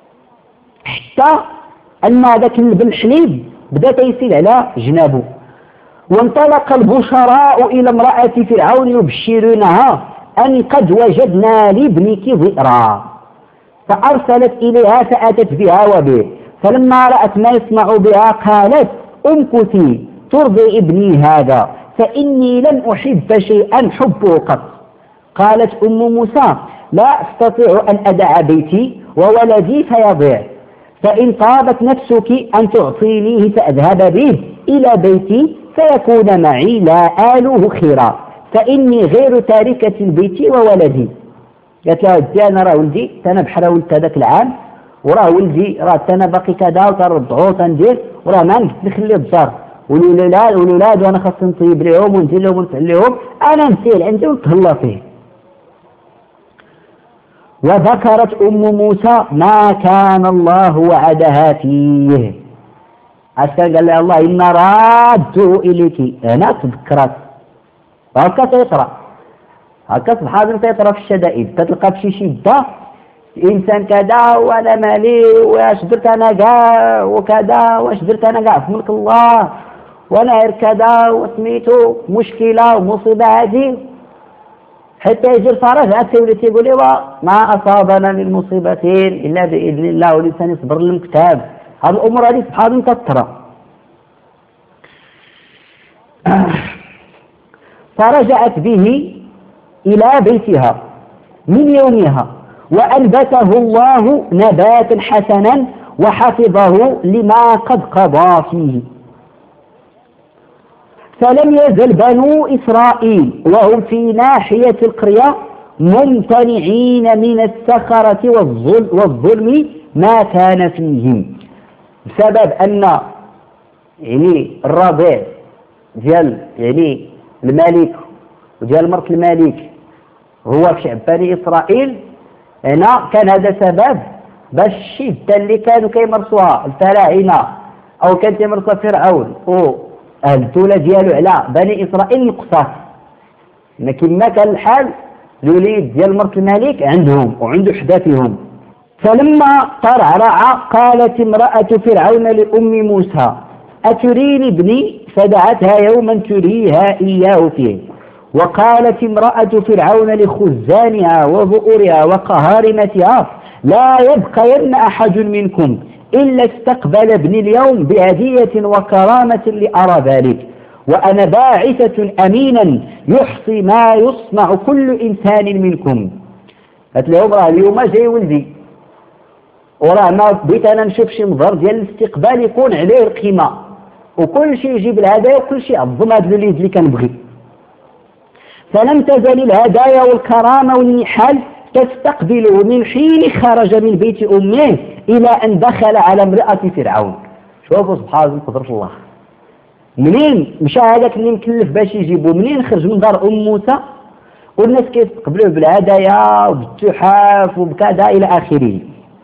حتى ان هذاك اللبن الحليب بدا تيسيل على جنابه. وانطلق البشراء الى امراه فرعون يبشرونها ان قد وجدنا لابنك ذئرا. فأرسلت إليها فأتت بها وبه. فلما رأت ما يصنع بها قالت امكثي ترضي ابني هذا فإني لم أحب شيئا حبه قط. قالت أم موسى لا أستطيع أن أدع بيتي وولدي فيضيع، فإن طابت نفسك أن تعطينيه فأذهب به إلى بيتي فيكون معي لا آله خيرا، فإني غير تاركة البيت وولدي. قالت لها ودي انا راه ولدي انا بحال ولدت هذاك العام وراه ولدي راه انا باقي كذا وترضعو تندير وراه ما نقدر نخليه الدار والولاد والولاد وانا خاصني نطيب لهم وندير لهم ونفعل لهم، انا نسير عندي ونتهلا فيه. وذكرت ام موسى ما كان الله وعدها فيه. عسكر قال لها الله ان رادوا اليك. هنا تذكرت هكا تيقرا هكا سبحان تيطرى في الشدائد تتلقى في شي شده انسان كذا وانا مالي واش درت انا كاع وكذا واش درت انا كاع في ملك الله وانا غير كذا وسميتو مشكله ومصيبه هذه حتى يجي الفرج عاد تولي تيقول لي ما اصابنا من مصيبه الا باذن الله والانسان يصبر للمكتاب. هذه الامور هذه سبحان تترى. فرجعت به إلى بيتها من يومها وأنبته الله نباتا حسنا وحفظه لما قد قضى فيه. فلم يزل بنو إسرائيل وهم في ناحية القرية ممتنعين من السخرة والظلم ما كان فيهم، بسبب أن يعني الرضيع ديال يعني الملك وديال مرت الملك هو في شعب بني إسرائيل. هنا كان هذا سبب باش الشدة اللي كانوا كيمرسوها الفراعنة أو كان تيمرسوها فرعون والدولة ديالو على بني إسرائيل نقصات. لكن ما كان الحال الوليد ديال مرت الملك عندهم وعنده حداثهم. فلما ترعرع قالت امرأة فرعون لأم موسى أتريني ابني؟ فدعتها يوما تريها إياه فيه. وقالت امرأة فرعون لخزانها وبؤرها وقهارمتها لا يبقين أحد منكم إلا استقبل ابني اليوم بهدية وكرامة لأرى ذلك. وأنا باعثة أمينا يحصي ما يصنع كل إنسان منكم. قالت لهم راه اليوم جاي ولدي وراه ما بغيت أنا نشوف شي مظهر ديال الاستقبال يكون عليه القيمة وكل شيء يجيب الهدايا وكل شيء عظم هذا الوليد اللي كنبغي. فلم تزل الهدايا والكرامة والنحال تستقبله من حين خرج من بيت أمه إلى أن دخل على امرأة فرعون. شوفوا سبحان الله قدرة الله، منين مشى هذاك اللي مكلف باش يجيبه، منين خرج من دار أم موسى والناس كيستقبلوه بالهدايا وبالتحاف وبكذا إلى آخره.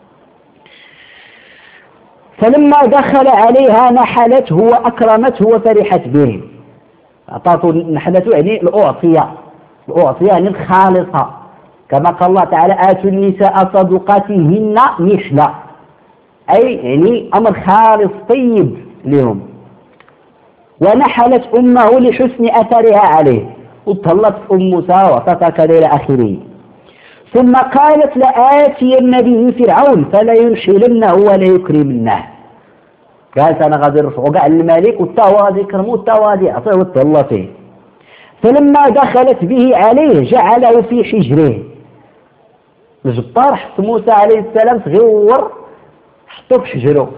فلما دخل عليها نحلته وأكرمته وفرحت به. أعطته نحلته يعني الأعطية، الأعطية يعني الخالصة، كما قال الله تعالى آتوا النساء صدقاتهن نحلة، أي يعني أمر خالص طيب لهم. ونحلت أمه لحسن أثرها عليه، وطلت أم موسى وعطتها كذا إلى آخره. ثم قالت لآتين به فرعون فلا ينحلنه ولا يكرمنه. قالت أنا غادي نرفعو كاع الملك وتا هو غادي يكرمو وتا هو غادي يعطيه ويتهلا فيه. فلما دخلت به عليه جعله في حجره. الجبار حط موسى عليه السلام تغور حطو في حجره.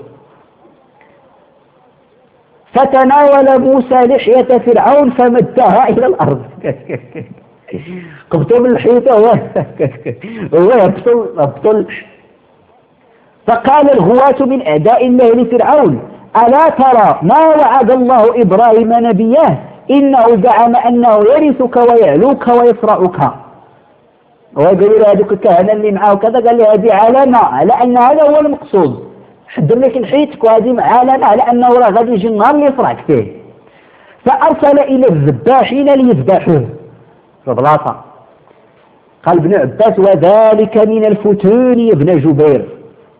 فتناول موسى لحية فرعون فمدها إلى الأرض. قبطوا من الحيطة هو يبطل يبطل. فقال الغواة من أعداء الله لفرعون ألا ترى ما وعد الله إبراهيم نبيه إنه زعم أنه يرثك ويعلوك ويصرعك. وقالوا له هذوك الكهنة اللي معاه كذا، قال له هذه علامة على أن هذا هو المقصود، حضر لك لحيتك وهذه علامة على أنه راه غادي يجي النهار اللي يصرعك فيه. فأرسل إلى الذباحين ليذبحوه في بلاصة. قال ابن عباس وذلك من الفتون يا ابن جبير.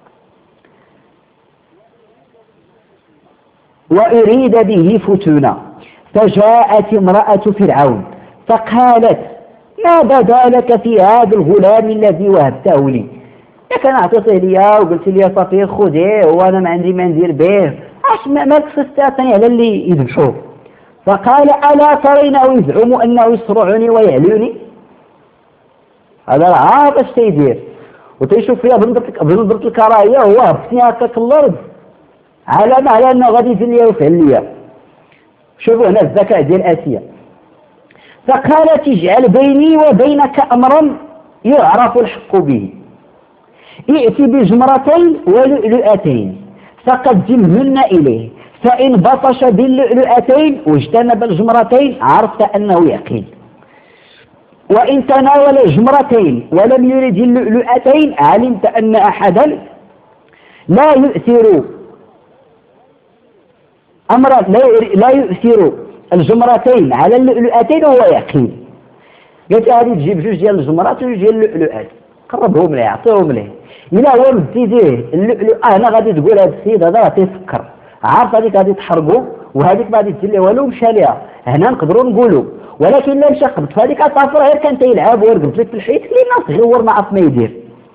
وأريد به فتونا. فجاءت امرأة فرعون فقالت ما بدا لك في هذا الغلام الذي وهبته لي؟ كان أعطيته ليا وقلت لي صافي خذيه وأنا ما عندي ما ندير به، اش ما تخصصتني على اللي يذبحوه. فقال ألا ترينه يزعم أنه يصرعني ويعلوني؟ هذا راه باش تيدير وتيشوف فيها بنظرة الكراهية وهو هبطني هكاك الأرض علامة على أنه غادي يدير ليا ويفعل ليا. شوفوا هنا الذكاء ديال آسيا. فقالت اجعل بيني وبينك أمرا يعرف الحق به، ائت بجمرتين ولؤلؤتين فقدمهن إليه، فإن بطش باللؤلؤتين واجتنب الجمرتين عرفت أنه يقين، وإن تناول الجمرتين ولم يرد اللؤلؤتين علمت أن أحدا لا يؤثر أمرا لا يؤثر الجمرتين على اللؤلؤتين وهو يقين. قالت هذه تجيب جوج ديال الجمرات وجوج ديال اللؤلؤات قربهم ليه عطيهم ليه. إلا هو مديتيه اللؤلؤ أنا غادي تقول هذا السيد هذا راه تيفكر عارف هذيك غادي تحرقو وهذيك ما غادي دير ليه والو مشى ليها. هنا نقدروا نقولوا ولكن لا مشى قبض فهذيك الطافره غير كان تيلعب ويرقد في الحيط اللي الناس غيور ما عرف ما يدير.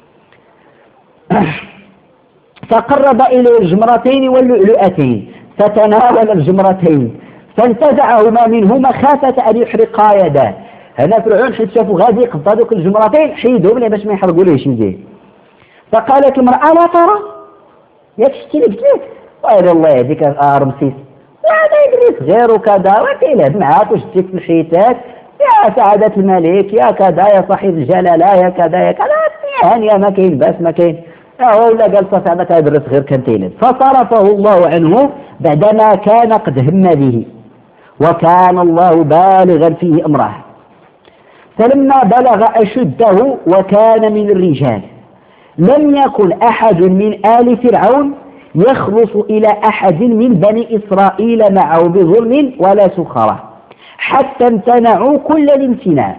فقرب إليه الجمرتين واللؤلؤتين فتناول الجمرتين فانتزعهما منهما خافة أن يحرقا يداه. هنا فرعون حيت شافوا غادي يقبض هذوك الجمرتين حيدهم ليه باش ما يحرقوا ليهش يديه. فقالت المرأة لا ترى ياك شتي اللي قلت لك ويلي الله يهديك رمسيس هذا يدري صغير وكذا وكيلعب معاك وشتيك في الحيتات يا سعادة الملك يا كذا يا صاحب الجلالة يا كذا يا كذا هانية ما كاين باس ما كاين هو ولا قال صافي هذاك يدري صغير كان تيلد. فصرفه الله عنه بعدما كان قد هم به وكان الله بالغا فيه أمره. فلما بلغ أشده وكان من الرجال لم يكن أحد من آل فرعون يخلص إلى أحد من بني إسرائيل معه بظلم ولا سخرة حتى امتنعوا كل الامتناع.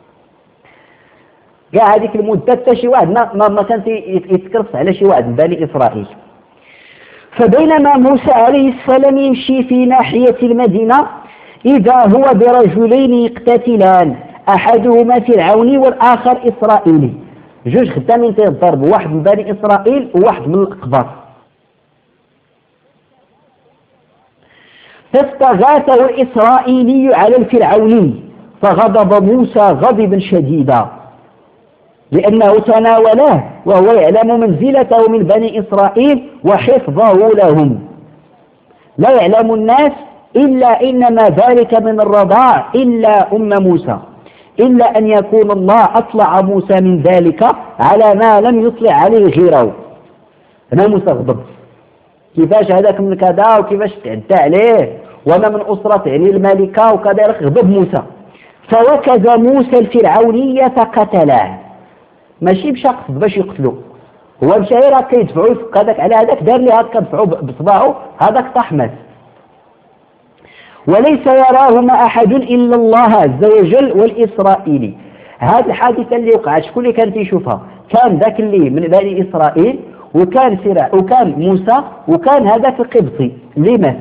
كاع هذيك المدة حتى شي واحد ما, ما كان يتكرس على شي واحد من بني إسرائيل. فبينما موسى عليه السلام يمشي في ناحية المدينة إذا هو برجلين يقتتلان أحدهما فرعوني والآخر إسرائيلي. جوج خدامين تيضربوا واحد من بني إسرائيل وواحد من الأقباط. فاستغاثه الإسرائيلي على الفرعوني فغضب موسى غضبا شديدا لأنه تناوله وهو يعلم منزلته من بني إسرائيل وحفظه لهم. لا يعلم الناس إلا إنما ذلك من الرضاع إلا أم موسى، إلا أن يكون الله أطلع موسى من ذلك على ما لم يطلع عليه غيره. هنا موسى غضب، كيفاش هذاك من كذا وكيفاش تعدى عليه وأنا من أسرة يعني الملكة وكذا، غضب موسى. فوكز موسى الفرعونية فقتله، ماشي مشى قصد باش يقتلو، هو مشى راه كيدفعو يفك هذاك على هذاك، دار لي هكا دفعو بصباعو هذاك طاح مات. وليس يراهما أحد إلا الله عز وجل والإسرائيلي. هذه الحادثة اللي وقعت شكون اللي كان تيشوفها؟ كان ذاك اللي من بني إسرائيل وكان فرع وكان موسى وكان هذاك القبطي اللي مات.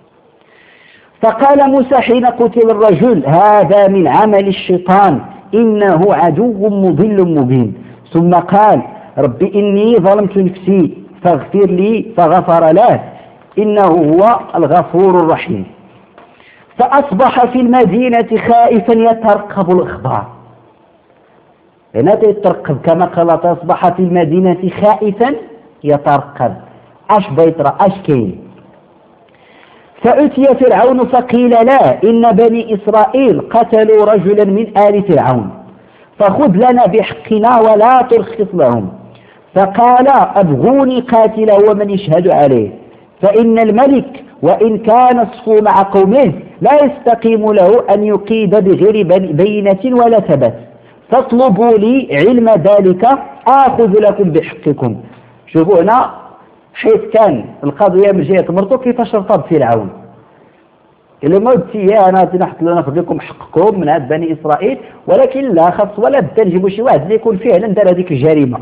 فقال موسى حين قتل الرجل هذا من عمل الشيطان إنه عدو مضل مبين. ثم قال رب إني ظلمت نفسي فاغفر لي فغفر له إنه هو الغفور الرحيم. فأصبح في المدينة خائفا يترقب الأخبار. هنا يترقب كما قال أصبح في المدينة خائفا يترقب أش بيطرى أش كاين. فأتي فرعون فقيل لا إن بني إسرائيل قتلوا رجلا من آل فرعون فخذ لنا بحقنا ولا ترخص لهم. فقال أبغوني قاتلا ومن يشهد عليه، فإن الملك وإن كان الصفو مع قومه لا يستقيم له أن يقيد بغير بينة ولا ثبت، فاطلبوا لي علم ذلك آخذ لكم بحقكم. شوفوا هنا حيث كان القضية من جهة مرته كيفاش ارتض فرعون، إلا ما قلتي أنا ناخذ لكم حقكم من هاد بني إسرائيل، ولكن لا خاص ولا بدا نجيبوا شي واحد اللي يكون فعلا دار هذيك الجريمة.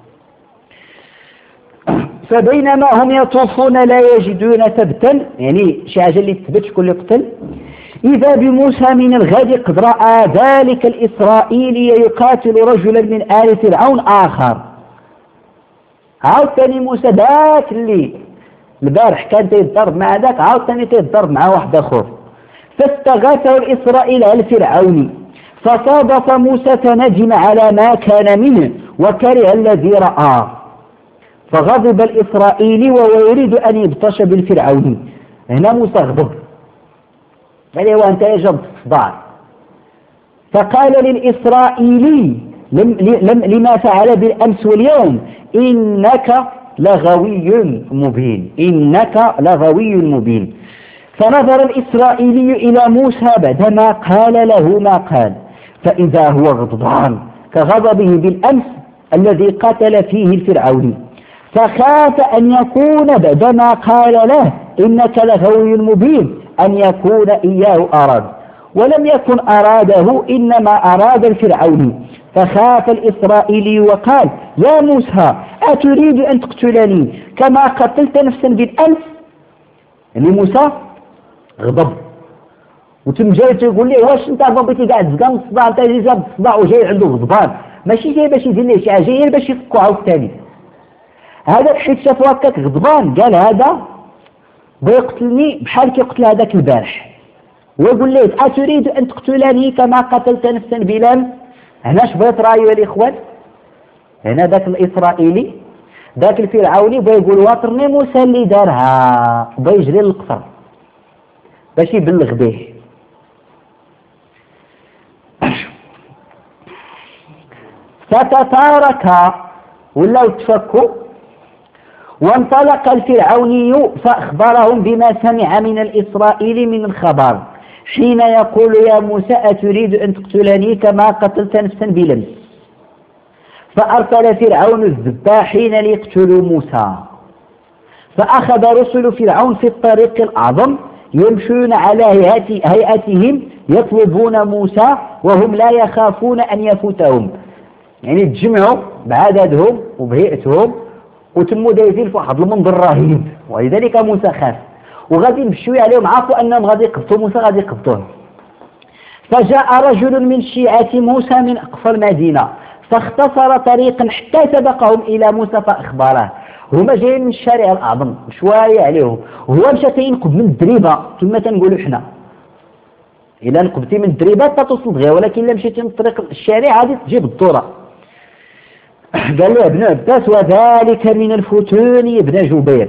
فبينما هم يطوفون لا يجدون ثبتا، يعني شي حاجة اللي تثبت شكون اللي قتل، إذا بموسى من الغد قد رأى ذلك الإسرائيلي يقاتل رجلا من آل فرعون آخر. عاود ثاني موسى ذاك اللي البارح كان تيضرب مع ذاك عاود ثاني تيضرب مع واحد آخر. فاستغاثه الإسرائيل على الفرعوني فصادف موسى فندم على ما كان منه وكره الذي رأى. فغضب الإسرائيلي وهو يريد أن يبطش بالفرعوني. هنا موسى غضب، قال له أنت يا جد الصداع. فقال للإسرائيلي لم لم لما فعل بالأمس واليوم إنك لغوي مبين، إنك لغوي مبين. فنظر الإسرائيلي إلى موسى بعدما قال له ما قال، فإذا هو غضبان كغضبه بالأمس الذي قتل فيه الفرعوني، فخاف أن يكون بعدما قال له إنك لغوي مبين أن يكون إياه أراد، ولم يكن أراده إنما أراد الفرعوني. فخاف الإسرائيلي وقال يا موسى أتريد أن تقتلني كما قتلت نفسا بالأمس؟ يعني موسى غضب وتم جاي تقول لي واش انت بغيتي قاعد تزقم الصداع، انت اللي جاب الصداع وجاي عنده غضبان، ماشي جاي باش يدير ليه شي حاجه، جاي باش يفكو عاوتاني. هذاك حيت شافو هكاك غضبان قال هذا بيقتلني بحال كيقتل هذاك البارح، ويقول ليه أتريد أن تقتلني كما قتلت نفسا بالأمس؟ هنا اش بغيت رايو الإخوان؟ هنا ذاك الإسرائيلي ذاك الفرعوني بيقول واطرني موسى اللي دارها، بيجري للقصر باش يبلغ به. فتتارك ولاو تفكوا، وانطلق الفرعوني فأخبرهم بما سمع من الإسرائيل من الخبر، حين يقول يا موسى أتريد أن تقتلني كما قتلت نفسا بالأمس؟ فأرسل فرعون الذباحين ليقتلوا موسى. فأخذ رسل فرعون في الطريق الأعظم يمشون على هيئتهم يطلبون موسى وهم لا يخافون أن يفوتهم، يعني تجمعوا بعددهم وبهيئتهم وتموا دايزين في واحد المنظر رهيب، ولذلك موسى خاف وغادي يمشوا عليهم، عرفوا أنهم غادي يقبطوا موسى غادي يقبطوه. فجاء رجل من شيعة موسى من أقصى المدينة فاختصر طريقا حتى سبقهم إلى موسى فأخبره، هما جايين من الشارع الأعظم شوية عليهم، هو مشى تينقب من الدريبة كما تنقولوا حنا. إلا نقبتي من الدريبة تصل دغيا، ولكن إلا مشيتي من طريق الشارع غادي تجيب الدورة. قال له ابن عباس وذلك من الفتون ابن جبير.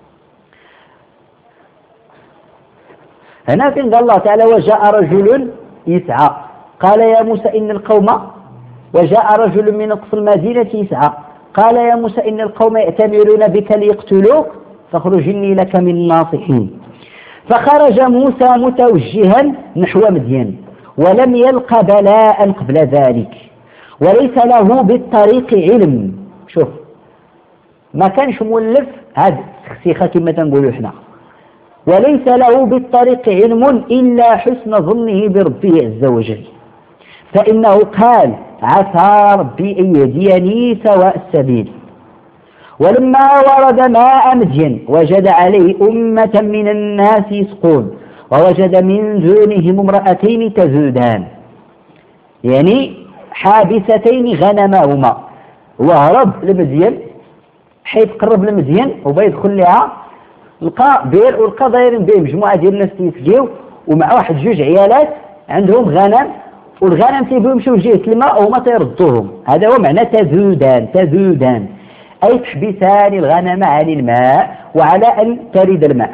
هنا فين قال الله تعالى وجاء رجل يسعى قال يا موسى إن القوم، وجاء رجل من أقصى المدينة يسعى قال يا موسى إن القوم يأتمرون بك ليقتلوك فاخرج إني لك من الناصحين. فخرج موسى متوجها نحو مدين ولم يلق بلاء قبل ذلك وليس له بالطريق علم. شوف ما كانش مولف هذا السخسيخة كما تنقولوا احنا، وليس له بالطريق علم إلا حسن ظنه بربه عز وجل، فإنه قال عسى ربي أن يهديني سواء السبيل. ولما ورد ماء مدين وجد عليه أمة من الناس يسقون ووجد من دونهم امرأتين تذودان، يعني حابستين غنمهما. وهرب لمدين حيث قرب لمدين وبغى يدخل لها، لقى بير ولقى دايرين به مجموعة ديال الناس تيسقيو ومع واحد جوج عيالات عندهم غنم، والغنم تيبغيو يمشيو لجهة الماء وهما تيردوهم. هذا هو معنى تذودان. تذودان أي تحبسان الغنم عن الماء وعلى أن ترد الماء.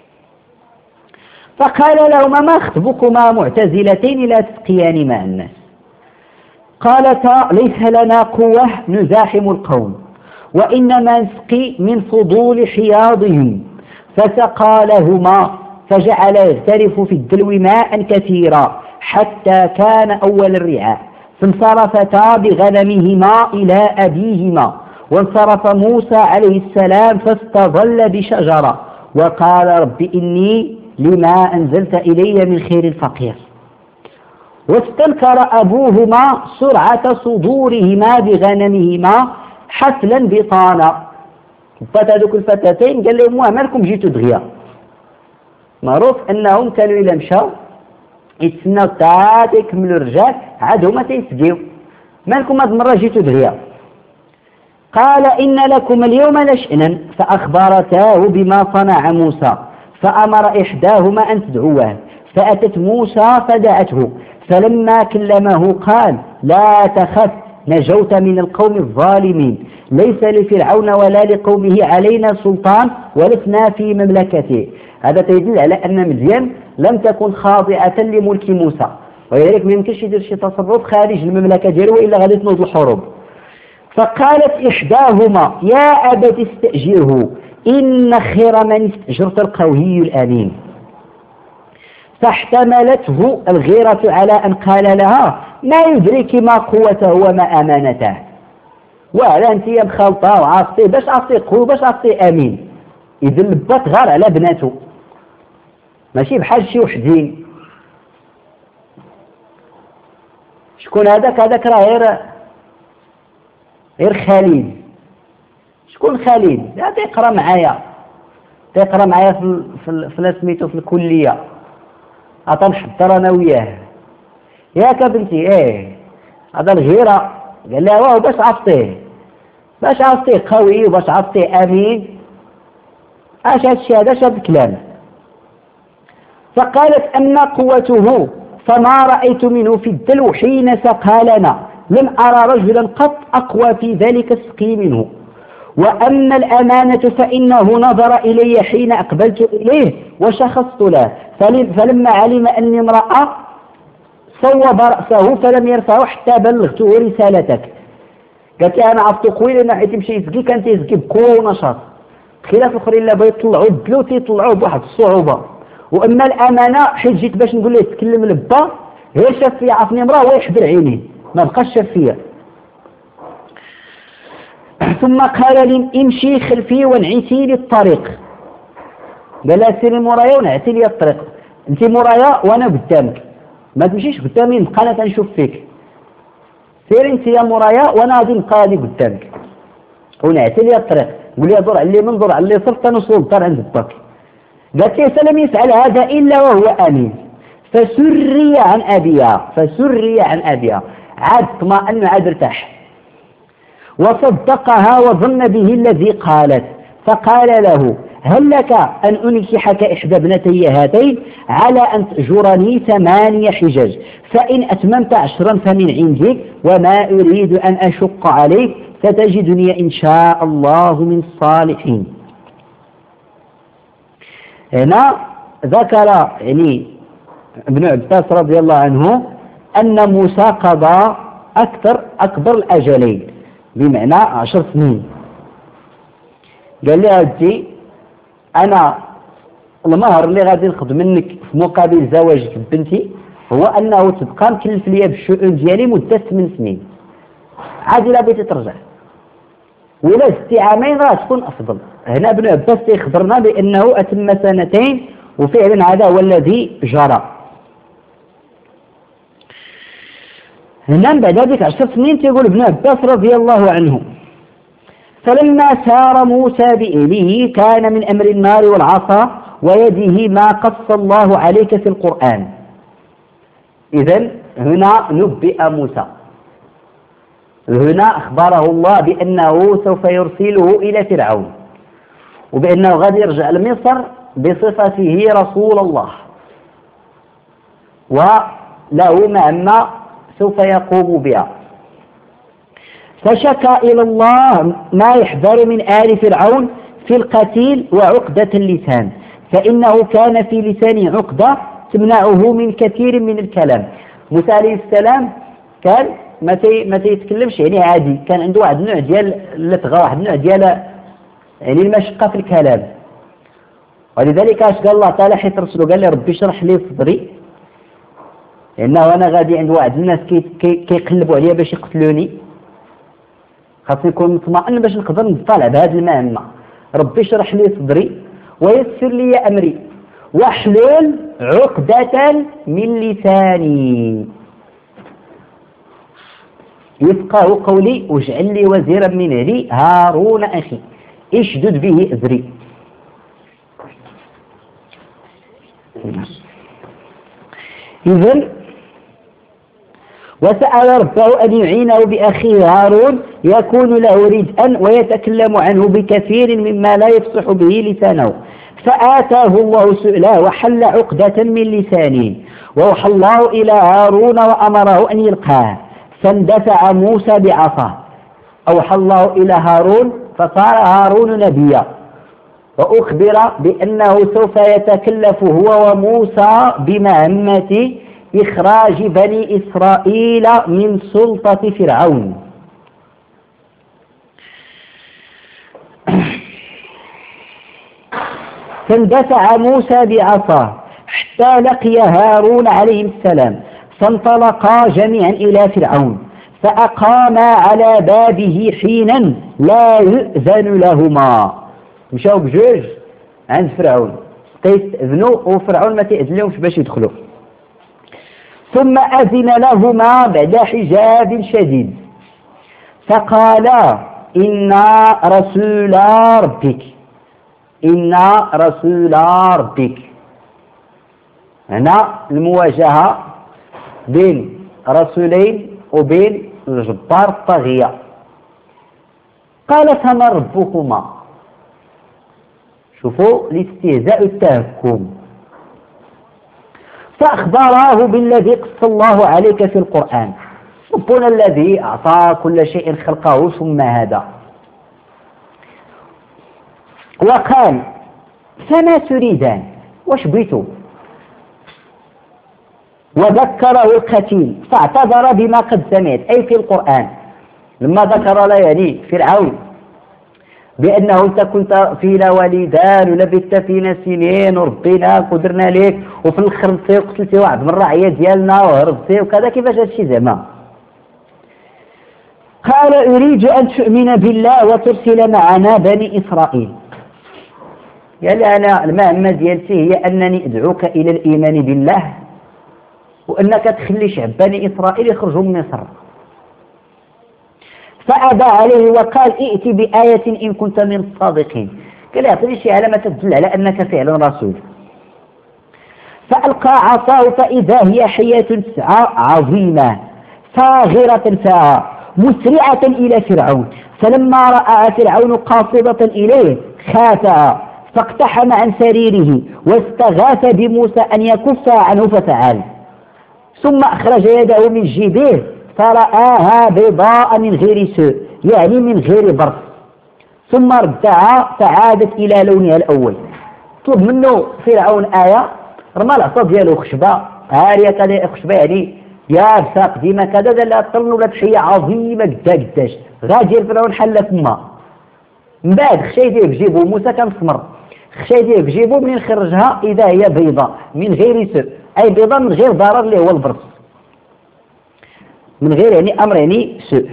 فقال لهما ما خطبكما معتزلتين لا تسقيان مع الناس؟ قالتا ليس لنا قوة نزاحم القوم وإنما نسقي من فضول حياضهم. فسقى لهما فجعل يغترف في الدلو ماء كثيرا حتى كان أول الرعاء، فانصرفتا بغنمهما إلى أبيهما. وانصرف موسى عليه السلام فاستظل بشجرة وقال رب إني لما أنزلت إلي من خير فقير. واستنكر أبوهما سرعة صدورهما بغنمهما حفلا بطانا. فات هذوك الفتاتين قال لهم واه مالكم جيتوا دغيا؟ معروف أنهم كانوا إلا مشاو يتسناو تا يكملوا الرجال عاد هما تيسقيو، مالكم هاد المرة جيتوا دغيا؟ قال إن لكم اليوم لشأنا. فأخبرتاه بما صنع موسى فأمر إحداهما أن تدعوه، فأتت موسى فدعته. فلما كلمه قال لا تخف نجوت من القوم الظالمين، ليس لفرعون ولا لقومه علينا سلطان ولسنا في مملكته. هذا تدل على أن مدين لم تكن خاضعة لملك موسى، ولذلك ما يمكنش يدير شي تصرف خارج المملكة ديالو إلا غادي تنوض الحروب. فقالت إحداهما يا أبت استأجره إن خير من استأجرت القوي الأمين. فاحتملته الغيرة على أن قال لها ما يدرك ما قوته وما أمانته، وعلى أنت يا مخلطة وعاصتي باش عاصتي قوي باش عاصتي أمين. إذا لبات غار على بناته ماشي بحال شي وحدين. شكون هذاك؟ هذاك راه غير غير خليل. شكون خليل؟ لا تقرا معايا تقرا معايا في في في سميتو في الكليه، عطا نحضر انا وياه ياك بنتي. ايه هذا الغيره قال لها واه باش عرفتيه باش عرفتيه قوي وباش عرفتيه امين. اش هادشي هذا؟ شاد الكلام. فقالت اما قوته فما رايت منه في الدلو حين سقى لنا، لم أرى رجلا قط أقوى في ذلك السقي منه. وأما الأمانة فإنه نظر إلي حين أقبلت إليه وشخصت له، فلما علم أني امرأة صوب رأسه فلم يرفعه حتى بلغته رسالتك. قالت أنا عرفت قوي لأن حيث يمشي يسقي كان تيسقي بقوة ونشاط، خلاف الآخرين اللي بغا يطلعوا الدلو تيطلعوه بواحد الصعوبة. وأما الأمانة حيت جيت باش نقول له يتكلم لبا غير شاف فيا عرفني امرأة ويحضر عينيه ما بقاش شافية. ثم قال لي امشي خلفي وانعتي لي الطريق. قال لها سيري مورايا ونعتي لي الطريق، انت مورايا وانا قدامك، ما تمشيش قدامي نبقى انا تنشوف فيك. سيري انت يا مورايا وانا غادي نبقى غادي قدامك ونعتي لي الطريق. قول لي دور على اليمين دور على اليسار تنوصل للدار عند باك. قالت لي سلم يفعل هذا الا وهو امين. فسري عن أبيها فسري عن أبيها عاد اطمأن عاد ارتاح. وصدقها وظن به الذي قالت، فقال له: هل لك أن أنكحك إحدى ابنتي هاتين على أن تأجرني ثماني حجج، فإن أتممت عشرا فمن عندك، وما أريد أن أشق عليك، ستجدني إن شاء الله من الصالحين. هنا ذكر يعني ابن عباس رضي الله عنه أن موسى قضى أكثر أكبر الأجلين، بمعنى عشر سنين. قال لها: أجي أنا المهر اللي غادي ناخذ منك في مقابل زواجك بنتي هو أنه تبقى مكلف ليا بالشؤون ديالي مدة ثمان سنين، عاد إلا بغيتي ترجع، وإلا زدتي عامين راه تكون أفضل. هنا ابن عباس يخبرنا بأنه أتم سنتين، وفعلا هذا هو الذي جرى. هنا بعد هذيك عشر سنين تيقول ابن عباس رضي الله عنه: فلما سار موسى بإليه كان من أمر النار والعصا ويده ما قص الله عليك في القرآن. إذن هنا نبئ موسى، هنا أخبره الله بأنه سوف يرسله إلى فرعون، وبأنه غادي يرجع لمصر بصفته رسول الله، وله مهمة سوف يقوم بها. فشكى إلى الله ما يحذر من آل فرعون في القتيل وعقدة اللسان، فإنه كان في لسانه عقدة تمنعه من كثير من الكلام. موسى عليه السلام كان ما ما يتكلمش يعني عادي، كان عنده واحد النوع ديال اللتغة، واحد النوع ديال يعني المشقة في الكلام، ولذلك اش قال الله تعالى حيت رسوله قال لي: ربي اشرح لي صدري، لأنه أنا غادي عند واحد الناس كيقلبوا عليا باش يقتلوني، خاصني نكون مطمئن باش نقدر نطلع بهذه المهمة. ربي اشرح لي صدري ويسر لي أمري واحلل عقدة من لساني يفقه قولي واجعل لي وزيرا من أهلي هارون أخي اشدد به أزري. إذن وسأل ربه أن يعينه بأخيه هارون يكون له ردءا ويتكلم عنه بكثير مما لا يفصح به لسانه، فآتاه الله سؤله وحل عقدة من لسانه، وأوحى الله إلى هارون وأمره أن يلقاه، فاندفع موسى بعصاه. أوحى الله إلى هارون فصار هارون نبيا، وأخبر بأنه سوف يتكلف هو وموسى بمهمة إخراج بني إسرائيل من سلطة فرعون. فاندفع موسى بعصاه حتى لقي هارون عليه السلام، فانطلقا جميعا إلى فرعون، فأقاما على بابه حينا لا يؤذن لهما. مشاو بجوج عند فرعون كيستأذنوا وفرعون ما تأذن لهمش باش يدخلوا، ثم أذن لهما بعد حجاب شديد، فقالا: إنا رسول ربك إنا رسول ربك. هنا المواجهة بين رسولين وبين الجبار الطاغية. قال: فمن ربكما؟ شوفوا الاستهزاء التهكم. فأخبراه بالذي قص الله عليك في القرآن، ربنا الذي أعطى كل شيء خلقه ثم هدى. وقال: فما تريدان؟ واش بغيتوا؟ وذكره القتيل فاعتذر بما قد سمعت، أي في القرآن، لما ذكر له يعني فرعون بأنه أنت كنت فينا وليدان ولبثت فينا سنين وربيناك ودرنا لك، وفي الآخر نسيت وقتلتي واحد من الرعية ديالنا وهربتي وكذا، كيفاش هادشي زعما؟ قال: أريد أن تؤمن بالله وترسل معنا بني إسرائيل. يعني أنا المهمة ديالتي هي أنني أدعوك إلى الإيمان بالله، وأنك تخلي شعب بني إسرائيل يخرجوا من مصر. فأبى عليه وقال: ائت بآية إن كنت من الصادقين. قال: اعطني شي علامة تدل على أنك فعلا رسول. فألقى عصاه فإذا هي حية تسعى عظيمة صاغرة فيها مسرعة إلى فرعون، فلما رأى فرعون قاصدة إليه خافها فاقتحم عن سريره واستغاث بموسى أن يكف عنه ففعل، ثم أخرج يده من جيبه فرآها بيضاء من غير سوء، يعني من غير برص، ثم ردها فعادت إلى لونها الأول. طلب منه فرعون آية، رمى العصا ديالو خشبة هارية كذا، خشبة يعني يابسة قديمة كذا، لا طلن ولا تحية عظيمة قدا قداش غادي فرعون حل فما. من بعد خشى يديه في جيبو، موسى كان سمر، خشى يديه في جيبو منين خرجها إذا هي بيضاء من غير سوء، أي بيضاء من غير ضرر اللي هو البرص، من غير يعني أمر يعني سوء.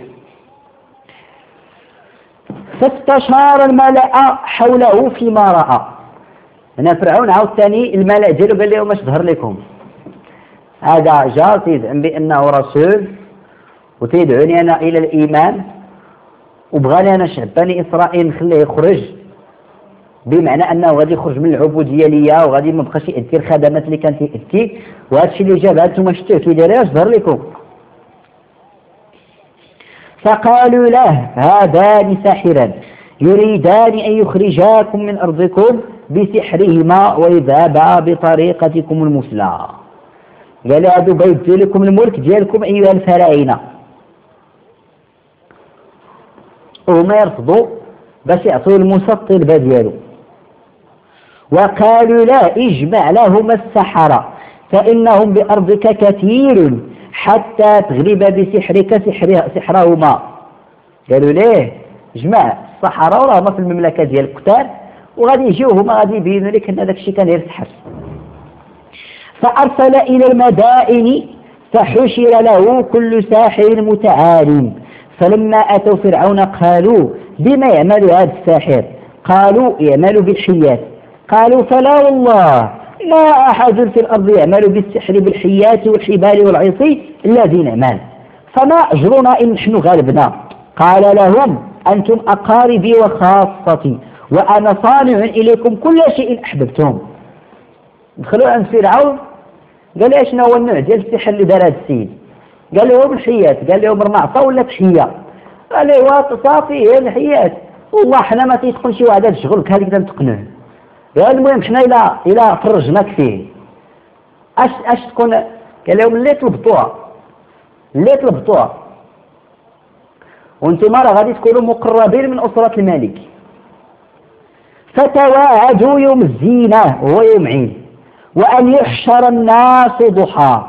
فاستشار الملأ حوله فيما رأى. هنا فرعون عاود ثاني الملأ ديالو قال لهم اش ظهر لكم؟ هذا جا تيزعم بأنه رسول وتيدعوني أنا إلى الإيمان وبغاني أنا شعب بني إسرائيل نخليه يخرج، بمعنى أنه غادي يخرج من العبودية ليا وغادي ما بقاش يأدي الخدمات اللي كان تيأدي، وهذا الشيء اللي جاب هانتوما شتوه كيدير اش ظهر لكم؟ فقالوا له هذان ساحران يريدان أن يخرجاكم من أرضكم بسحرهما ويذهبا بطريقتكم المثلى. قال هادو بيدوا لكم الملك ديالكم أيها الفراعنة، وهما يرفضوا باش يعطوا موسى الطلبة ديالو. وقالوا لا اجمع لهما السحرة فإنهم بأرضك كثير حتى تغلب بسحرك سحر سحرهما. قالوا ليه جمع السحرة وراهما في المملكة ديال الكتار وغادي يجيو هما غادي يبينوا لك ان هذاك الشيء كان غير سحر. فأرسل إلى المدائن فحشر له كل ساحر متعالم. فلما أتوا فرعون قالوا بما يعمل هذا الساحر؟ قالوا يعمل بالحيات. قالوا فلا والله لا أحد في الأرض يعمل بالسحر بالحيات والحبال والعصي الذي نعمل، فما أجرنا إن نحن غالبنا. قال لهم أنتم أقاربي وخاصتي وأنا صانع إليكم كل شيء أحببتم. دخلوا عند فرعون قال لي شنو هو النوع ديال السحر اللي دار هذا السيد؟ قال لهم الحيات. قال لهم رمعطه ولا تحيه؟ قال لي صافي هي الحيات، والله حنا ما تيتقن شي واحد تشغلك هذيك تقنعه. قال المهم حنا الى الى فرجناك فيه اش اش تكون؟ قال لهم اللي طلبتوها اللي طلبتوها وانتم راه غادي تكونوا مقربين من أسرة الملك. فتواعدوا يوم الزينة وهو يوم عيد وأن يحشر الناس ضحى.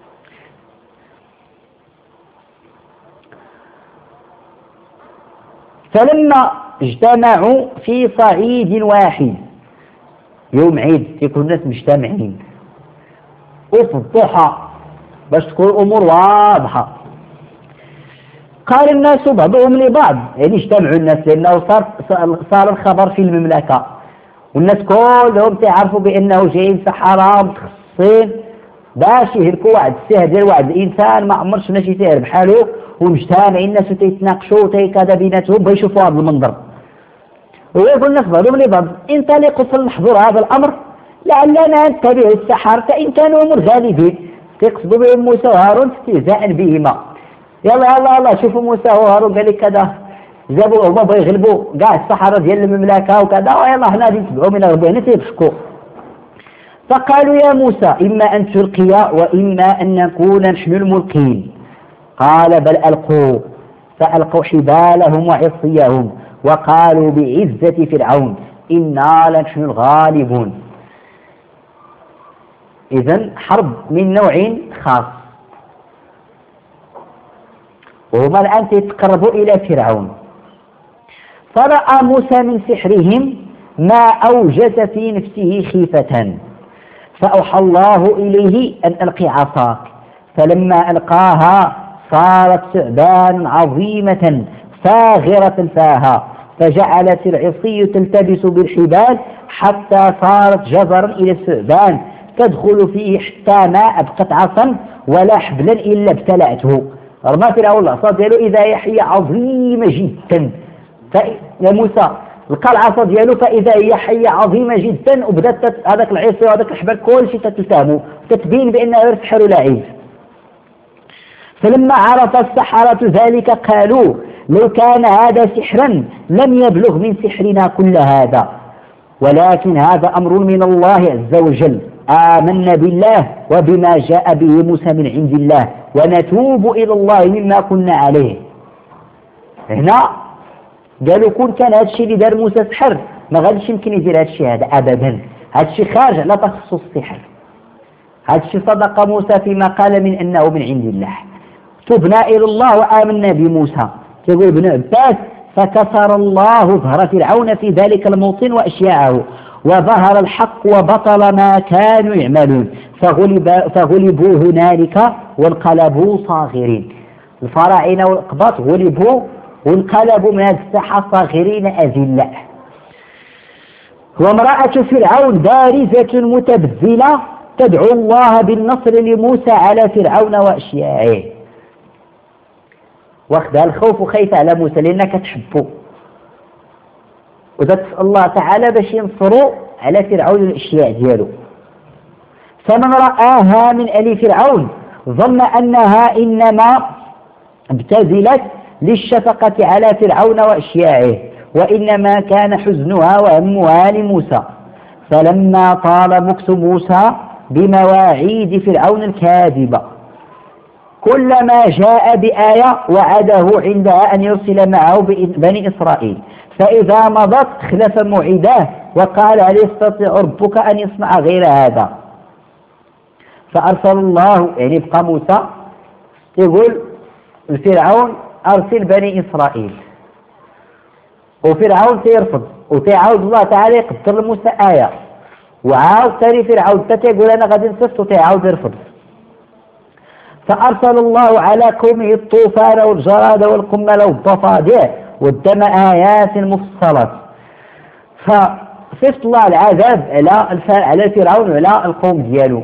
فلما اجتمعوا في صعيد واحد، يوم عيد يكون الناس مجتمعين وفي الضحى باش تكون الأمور واضحة، قال الناس بعضهم لبعض، يعني اجتمعوا الناس لأنه صار صار الخبر في المملكة والناس كلهم تعرفوا بأنه جايين سحرة متخصصين باش يهلكوا واحد السحر ديال واحد الإنسان ما عمر شفنا شي سحر بحاله، ومجتمعين الناس وتيتناقشوا وتيكذا بيناتهم بيشوفوا هذا المنظر. ويقول الناس بعضهم لبعض انطلقوا فلنحضر هذا الأمر لعلنا نتبع السحر فإن كانوا هم الغالبين. تقصدوا بهم موسى وهارون استهزاء بهما. يلا يلا يلا شوفوا موسى وهارون قال لك كذا جابوا هما بغاو يغلبوا كاع السحرة ديال المملكة وكذا، ويلا حنا غادي نتبعوا من ربي هنا تيفشكوا. فقالوا يا موسى إما أن تلقي وإما أن نكون نحن الملقين. قال بل ألقوا. فألقوا حبالهم وعصيهم وقالوا بعزة فرعون إنا لنحن الغالبون. إذن حرب من نوع خاص، وهما الآن يتقربوا إلى فرعون. فرأى موسى من سحرهم ما أوجس في نفسه خيفة فأوحى الله إليه أن ألقي عصاك. فلما ألقاها صارت ثعبان عظيمة فاغرة فاها، فجعلت العصي تلتبس بالحبال حتى صارت جزرا إلى الثعبان تدخل فيه حتى ما أبقت عصا ولا حبلا إلا ابتلعته. رمى فرعون العصا ديالو إذا هي حية عظيمة جدا، يا موسى لقى العصا ديالو فإذا هي حية عظيمة جدا وبدات هذاك العصي وهذاك الحبال كل شيء تتلتهموا تتبين بأنه غير سحر لعيب. فلما عرف السحرة ذلك قالوا لو كان هذا سحرا لم يبلغ من سحرنا كل هذا، ولكن هذا أمر من الله عز وجل. آمنا بالله وبما جاء به موسى من عند الله ونتوب إلى الله مما كنا عليه. هنا قالوا كون كان هذا الشيء اللي دار موسى سحر ما غاديش يمكن يدير هذا الشيء هذا أبدا، هذا الشيء خارج على تخصص السحر. هذا الشيء صدق موسى فيما قال من أنه من عند الله. تبنا إلى الله وآمنا بموسى. يقول ابن عباس فكسر الله ظهر فرعون في ذلك الموطن وأشياعه وظهر الحق وبطل ما كانوا يعملون فغلب فغلبوا هنالك وانقلبوا صاغرين. الفراعنة والأقباط غلبوا وانقلبوا من هذه الساحة صاغرين أذلاء. وامرأة فرعون بارزة متبذلة تدعو الله بالنصر لموسى على فرعون وأشياعه. واخدها الخوف وخايفة على موسى لأنك تحبه، وذا تسأل الله تعالى باش ينصروا على فرعون الأشياء ديالو. فمن رآها من آل فرعون ظن أنها إنما ابتذلت للشفقة على فرعون وأشياعه، وإنما كان حزنها وهمها لموسى. فلما طال مكث موسى بمواعيد فرعون الكاذبة كلما جاء بآية وعده عندها أن يرسل معه بني إسرائيل، فإذا مضت خلف موعده وقال هل يستطيع ربك أن يصنع غير هذا؟ فأرسل الله، يعني بقى موسى يقول الفرعون أرسل بني إسرائيل، وفرعون سيرفض وتعاود الله تعالى يقدر لموسى آية، وعاود ثاني فرعون تتقول أنا غادي نصفت وتعاود يرفض. فأرسل الله على قومه الطوفان والجراد والقمل والضفادع والدم آيات مفصلات. فصفت الله العذاب على على فرعون وعلى القوم ديالو،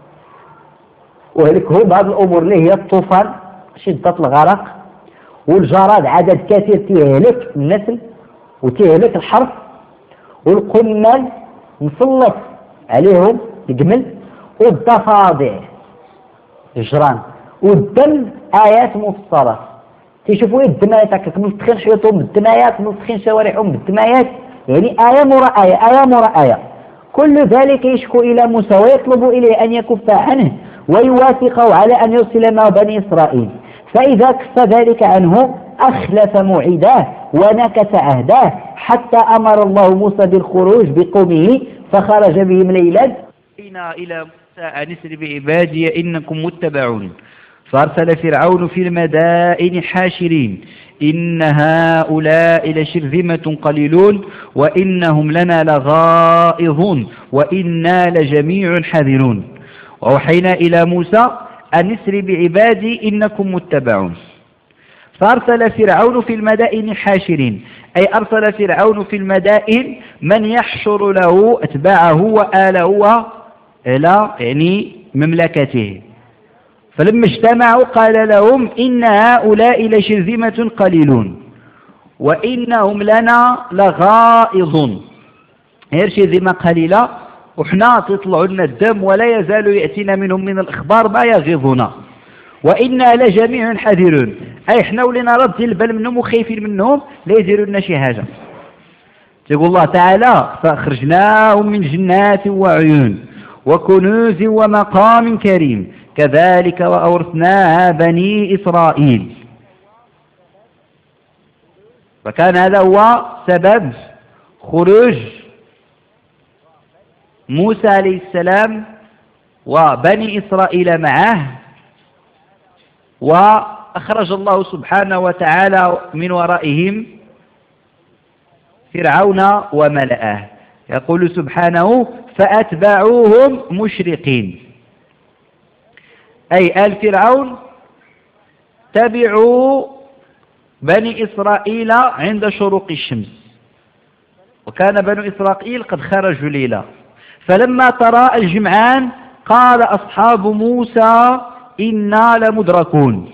وهلكهم بهذه الأمور اللي هي الطوفان شدة الغرق، والجراد عدد كثير تهلك النسل وتهلك الحرث، والقمل مسلط عليهم الجمل، والضفادع الجران، والدم آيات مفصلة. تشوفوا الدمايات هكاك ملتخين حيوطهم بالدمايات ملتخين شوارعهم بالدمايات، يعني آية مرة آية آية مرة آية. كل ذلك يشكو إلى موسى ويطلب إليه أن يكف عنه ويوافقه على أن يرسل معه بني إسرائيل. فإذا كف ذلك عنه أخلف موعده ونكث عهده، حتى أمر الله موسى بالخروج بقومه فخرج بهم ليلا إلى موسى أن اسر بعبادي إنكم متبعون. فأرسل فرعون في المدائن حاشرين إن هؤلاء لشرذمة قليلون وإنهم لنا لغائظون وإنا لجميع حذرون. وأوحينا إلى موسى أن اسر بعبادي إنكم متبعون. فأرسل فرعون في المدائن حاشرين، أي أرسل فرعون في المدائن من يحشر له أتباعه وآله إلى يعني مملكته. فلما اجتمعوا قال لهم إن هؤلاء لشرذمة قليلون وإنهم لنا لغائظون. هي شرذمة قليلة وحنا تطلع لنا الدم ولا يزال يأتينا منهم من الأخبار ما يغيظنا، وإنا لجميع حذرون، أي احنا ولينا رد البال منهم وخايفين منهم لا يديروا لنا شي حاجة. يقول الله تعالى فأخرجناهم من جنات وعيون وكنوز ومقام كريم كذلك وأورثناها بني إسرائيل. فكان هذا هو سبب خروج موسى عليه السلام وبني إسرائيل معه، وأخرج الله سبحانه وتعالى من ورائهم فرعون وملأه. يقول سبحانه فأتبعوهم مشرقين، أي آل فرعون تبعوا بني إسرائيل عند شروق الشمس، وكان بنو إسرائيل قد خرجوا ليلا. فلما تراءى الجمعان قال أصحاب موسى إنا لمدركون،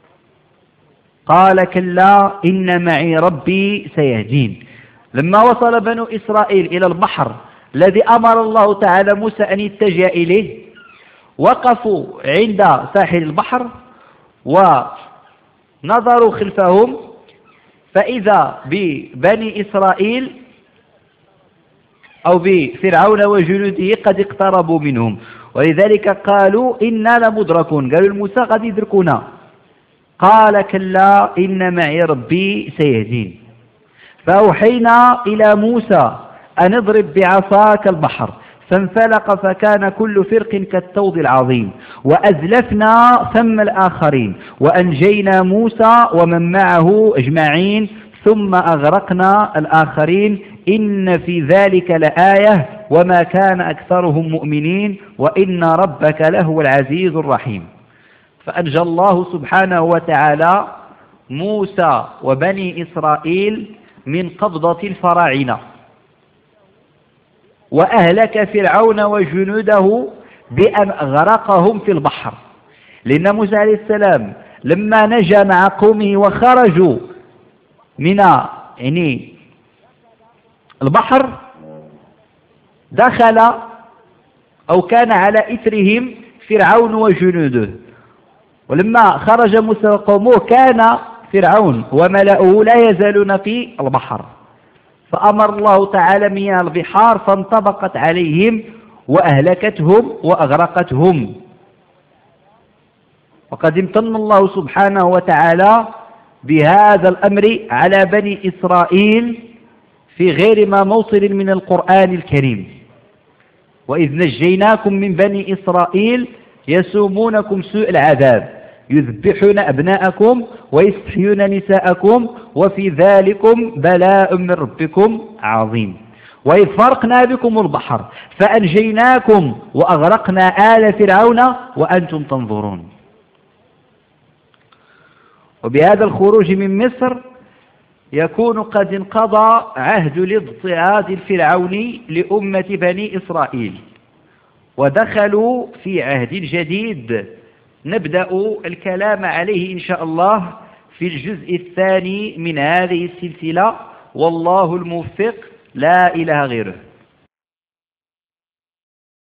قال كلا إن معي ربي سيهدين. لما وصل بنو إسرائيل إلى البحر الذي أمر الله تعالى موسى أن يتجه إليه، وقفوا عند ساحل البحر ونظروا خلفهم فإذا ببني إسرائيل أو بفرعون وجنوده قد اقتربوا منهم، ولذلك قالوا إنا لمدركون، قالوا لموسى قد يدركونا، قال كلا إن معي ربي سيهدين. فأوحينا إلى موسى أن اضرب بعصاك البحر فانفلق فكان كل فرق كالطود العظيم وأزلفنا ثم الآخرين وأنجينا موسى ومن معه أجمعين ثم أغرقنا الآخرين إن في ذلك لآية وما كان أكثرهم مؤمنين وإن ربك لهو العزيز الرحيم. فأنجى الله سبحانه وتعالى موسى وبني إسرائيل من قبضة الفراعنة، وأهلك فرعون وجنوده بأن أغرقهم في البحر، لأن موسى عليه السلام لما نجا مع قومه وخرجوا من يعني البحر دخل أو كان على إثرهم فرعون وجنوده، ولما خرج موسى وقومه كان فرعون وملأه لا يزالون في البحر، فأمر الله تعالى مياه البحار فانطبقت عليهم وأهلكتهم وأغرقتهم. وقد امتن الله سبحانه وتعالى بهذا الأمر على بني إسرائيل في غير ما موصل من القرآن الكريم: وإذ نجيناكم من بني إسرائيل يسومونكم سوء العذاب يذبحون أبناءكم ويستحيون نساءكم وفي ذلكم بلاء من ربكم عظيم. وإذ فرقنا بكم البحر فأنجيناكم وأغرقنا آل فرعون وأنتم تنظرون. وبهذا الخروج من مصر يكون قد انقضى عهد الاضطهاد الفرعوني لأمة بني إسرائيل، ودخلوا في عهد جديد نبدأ الكلام عليه إن شاء الله في الجزء الثاني من هذه السلسلة، والله الموفق لا إله غيره.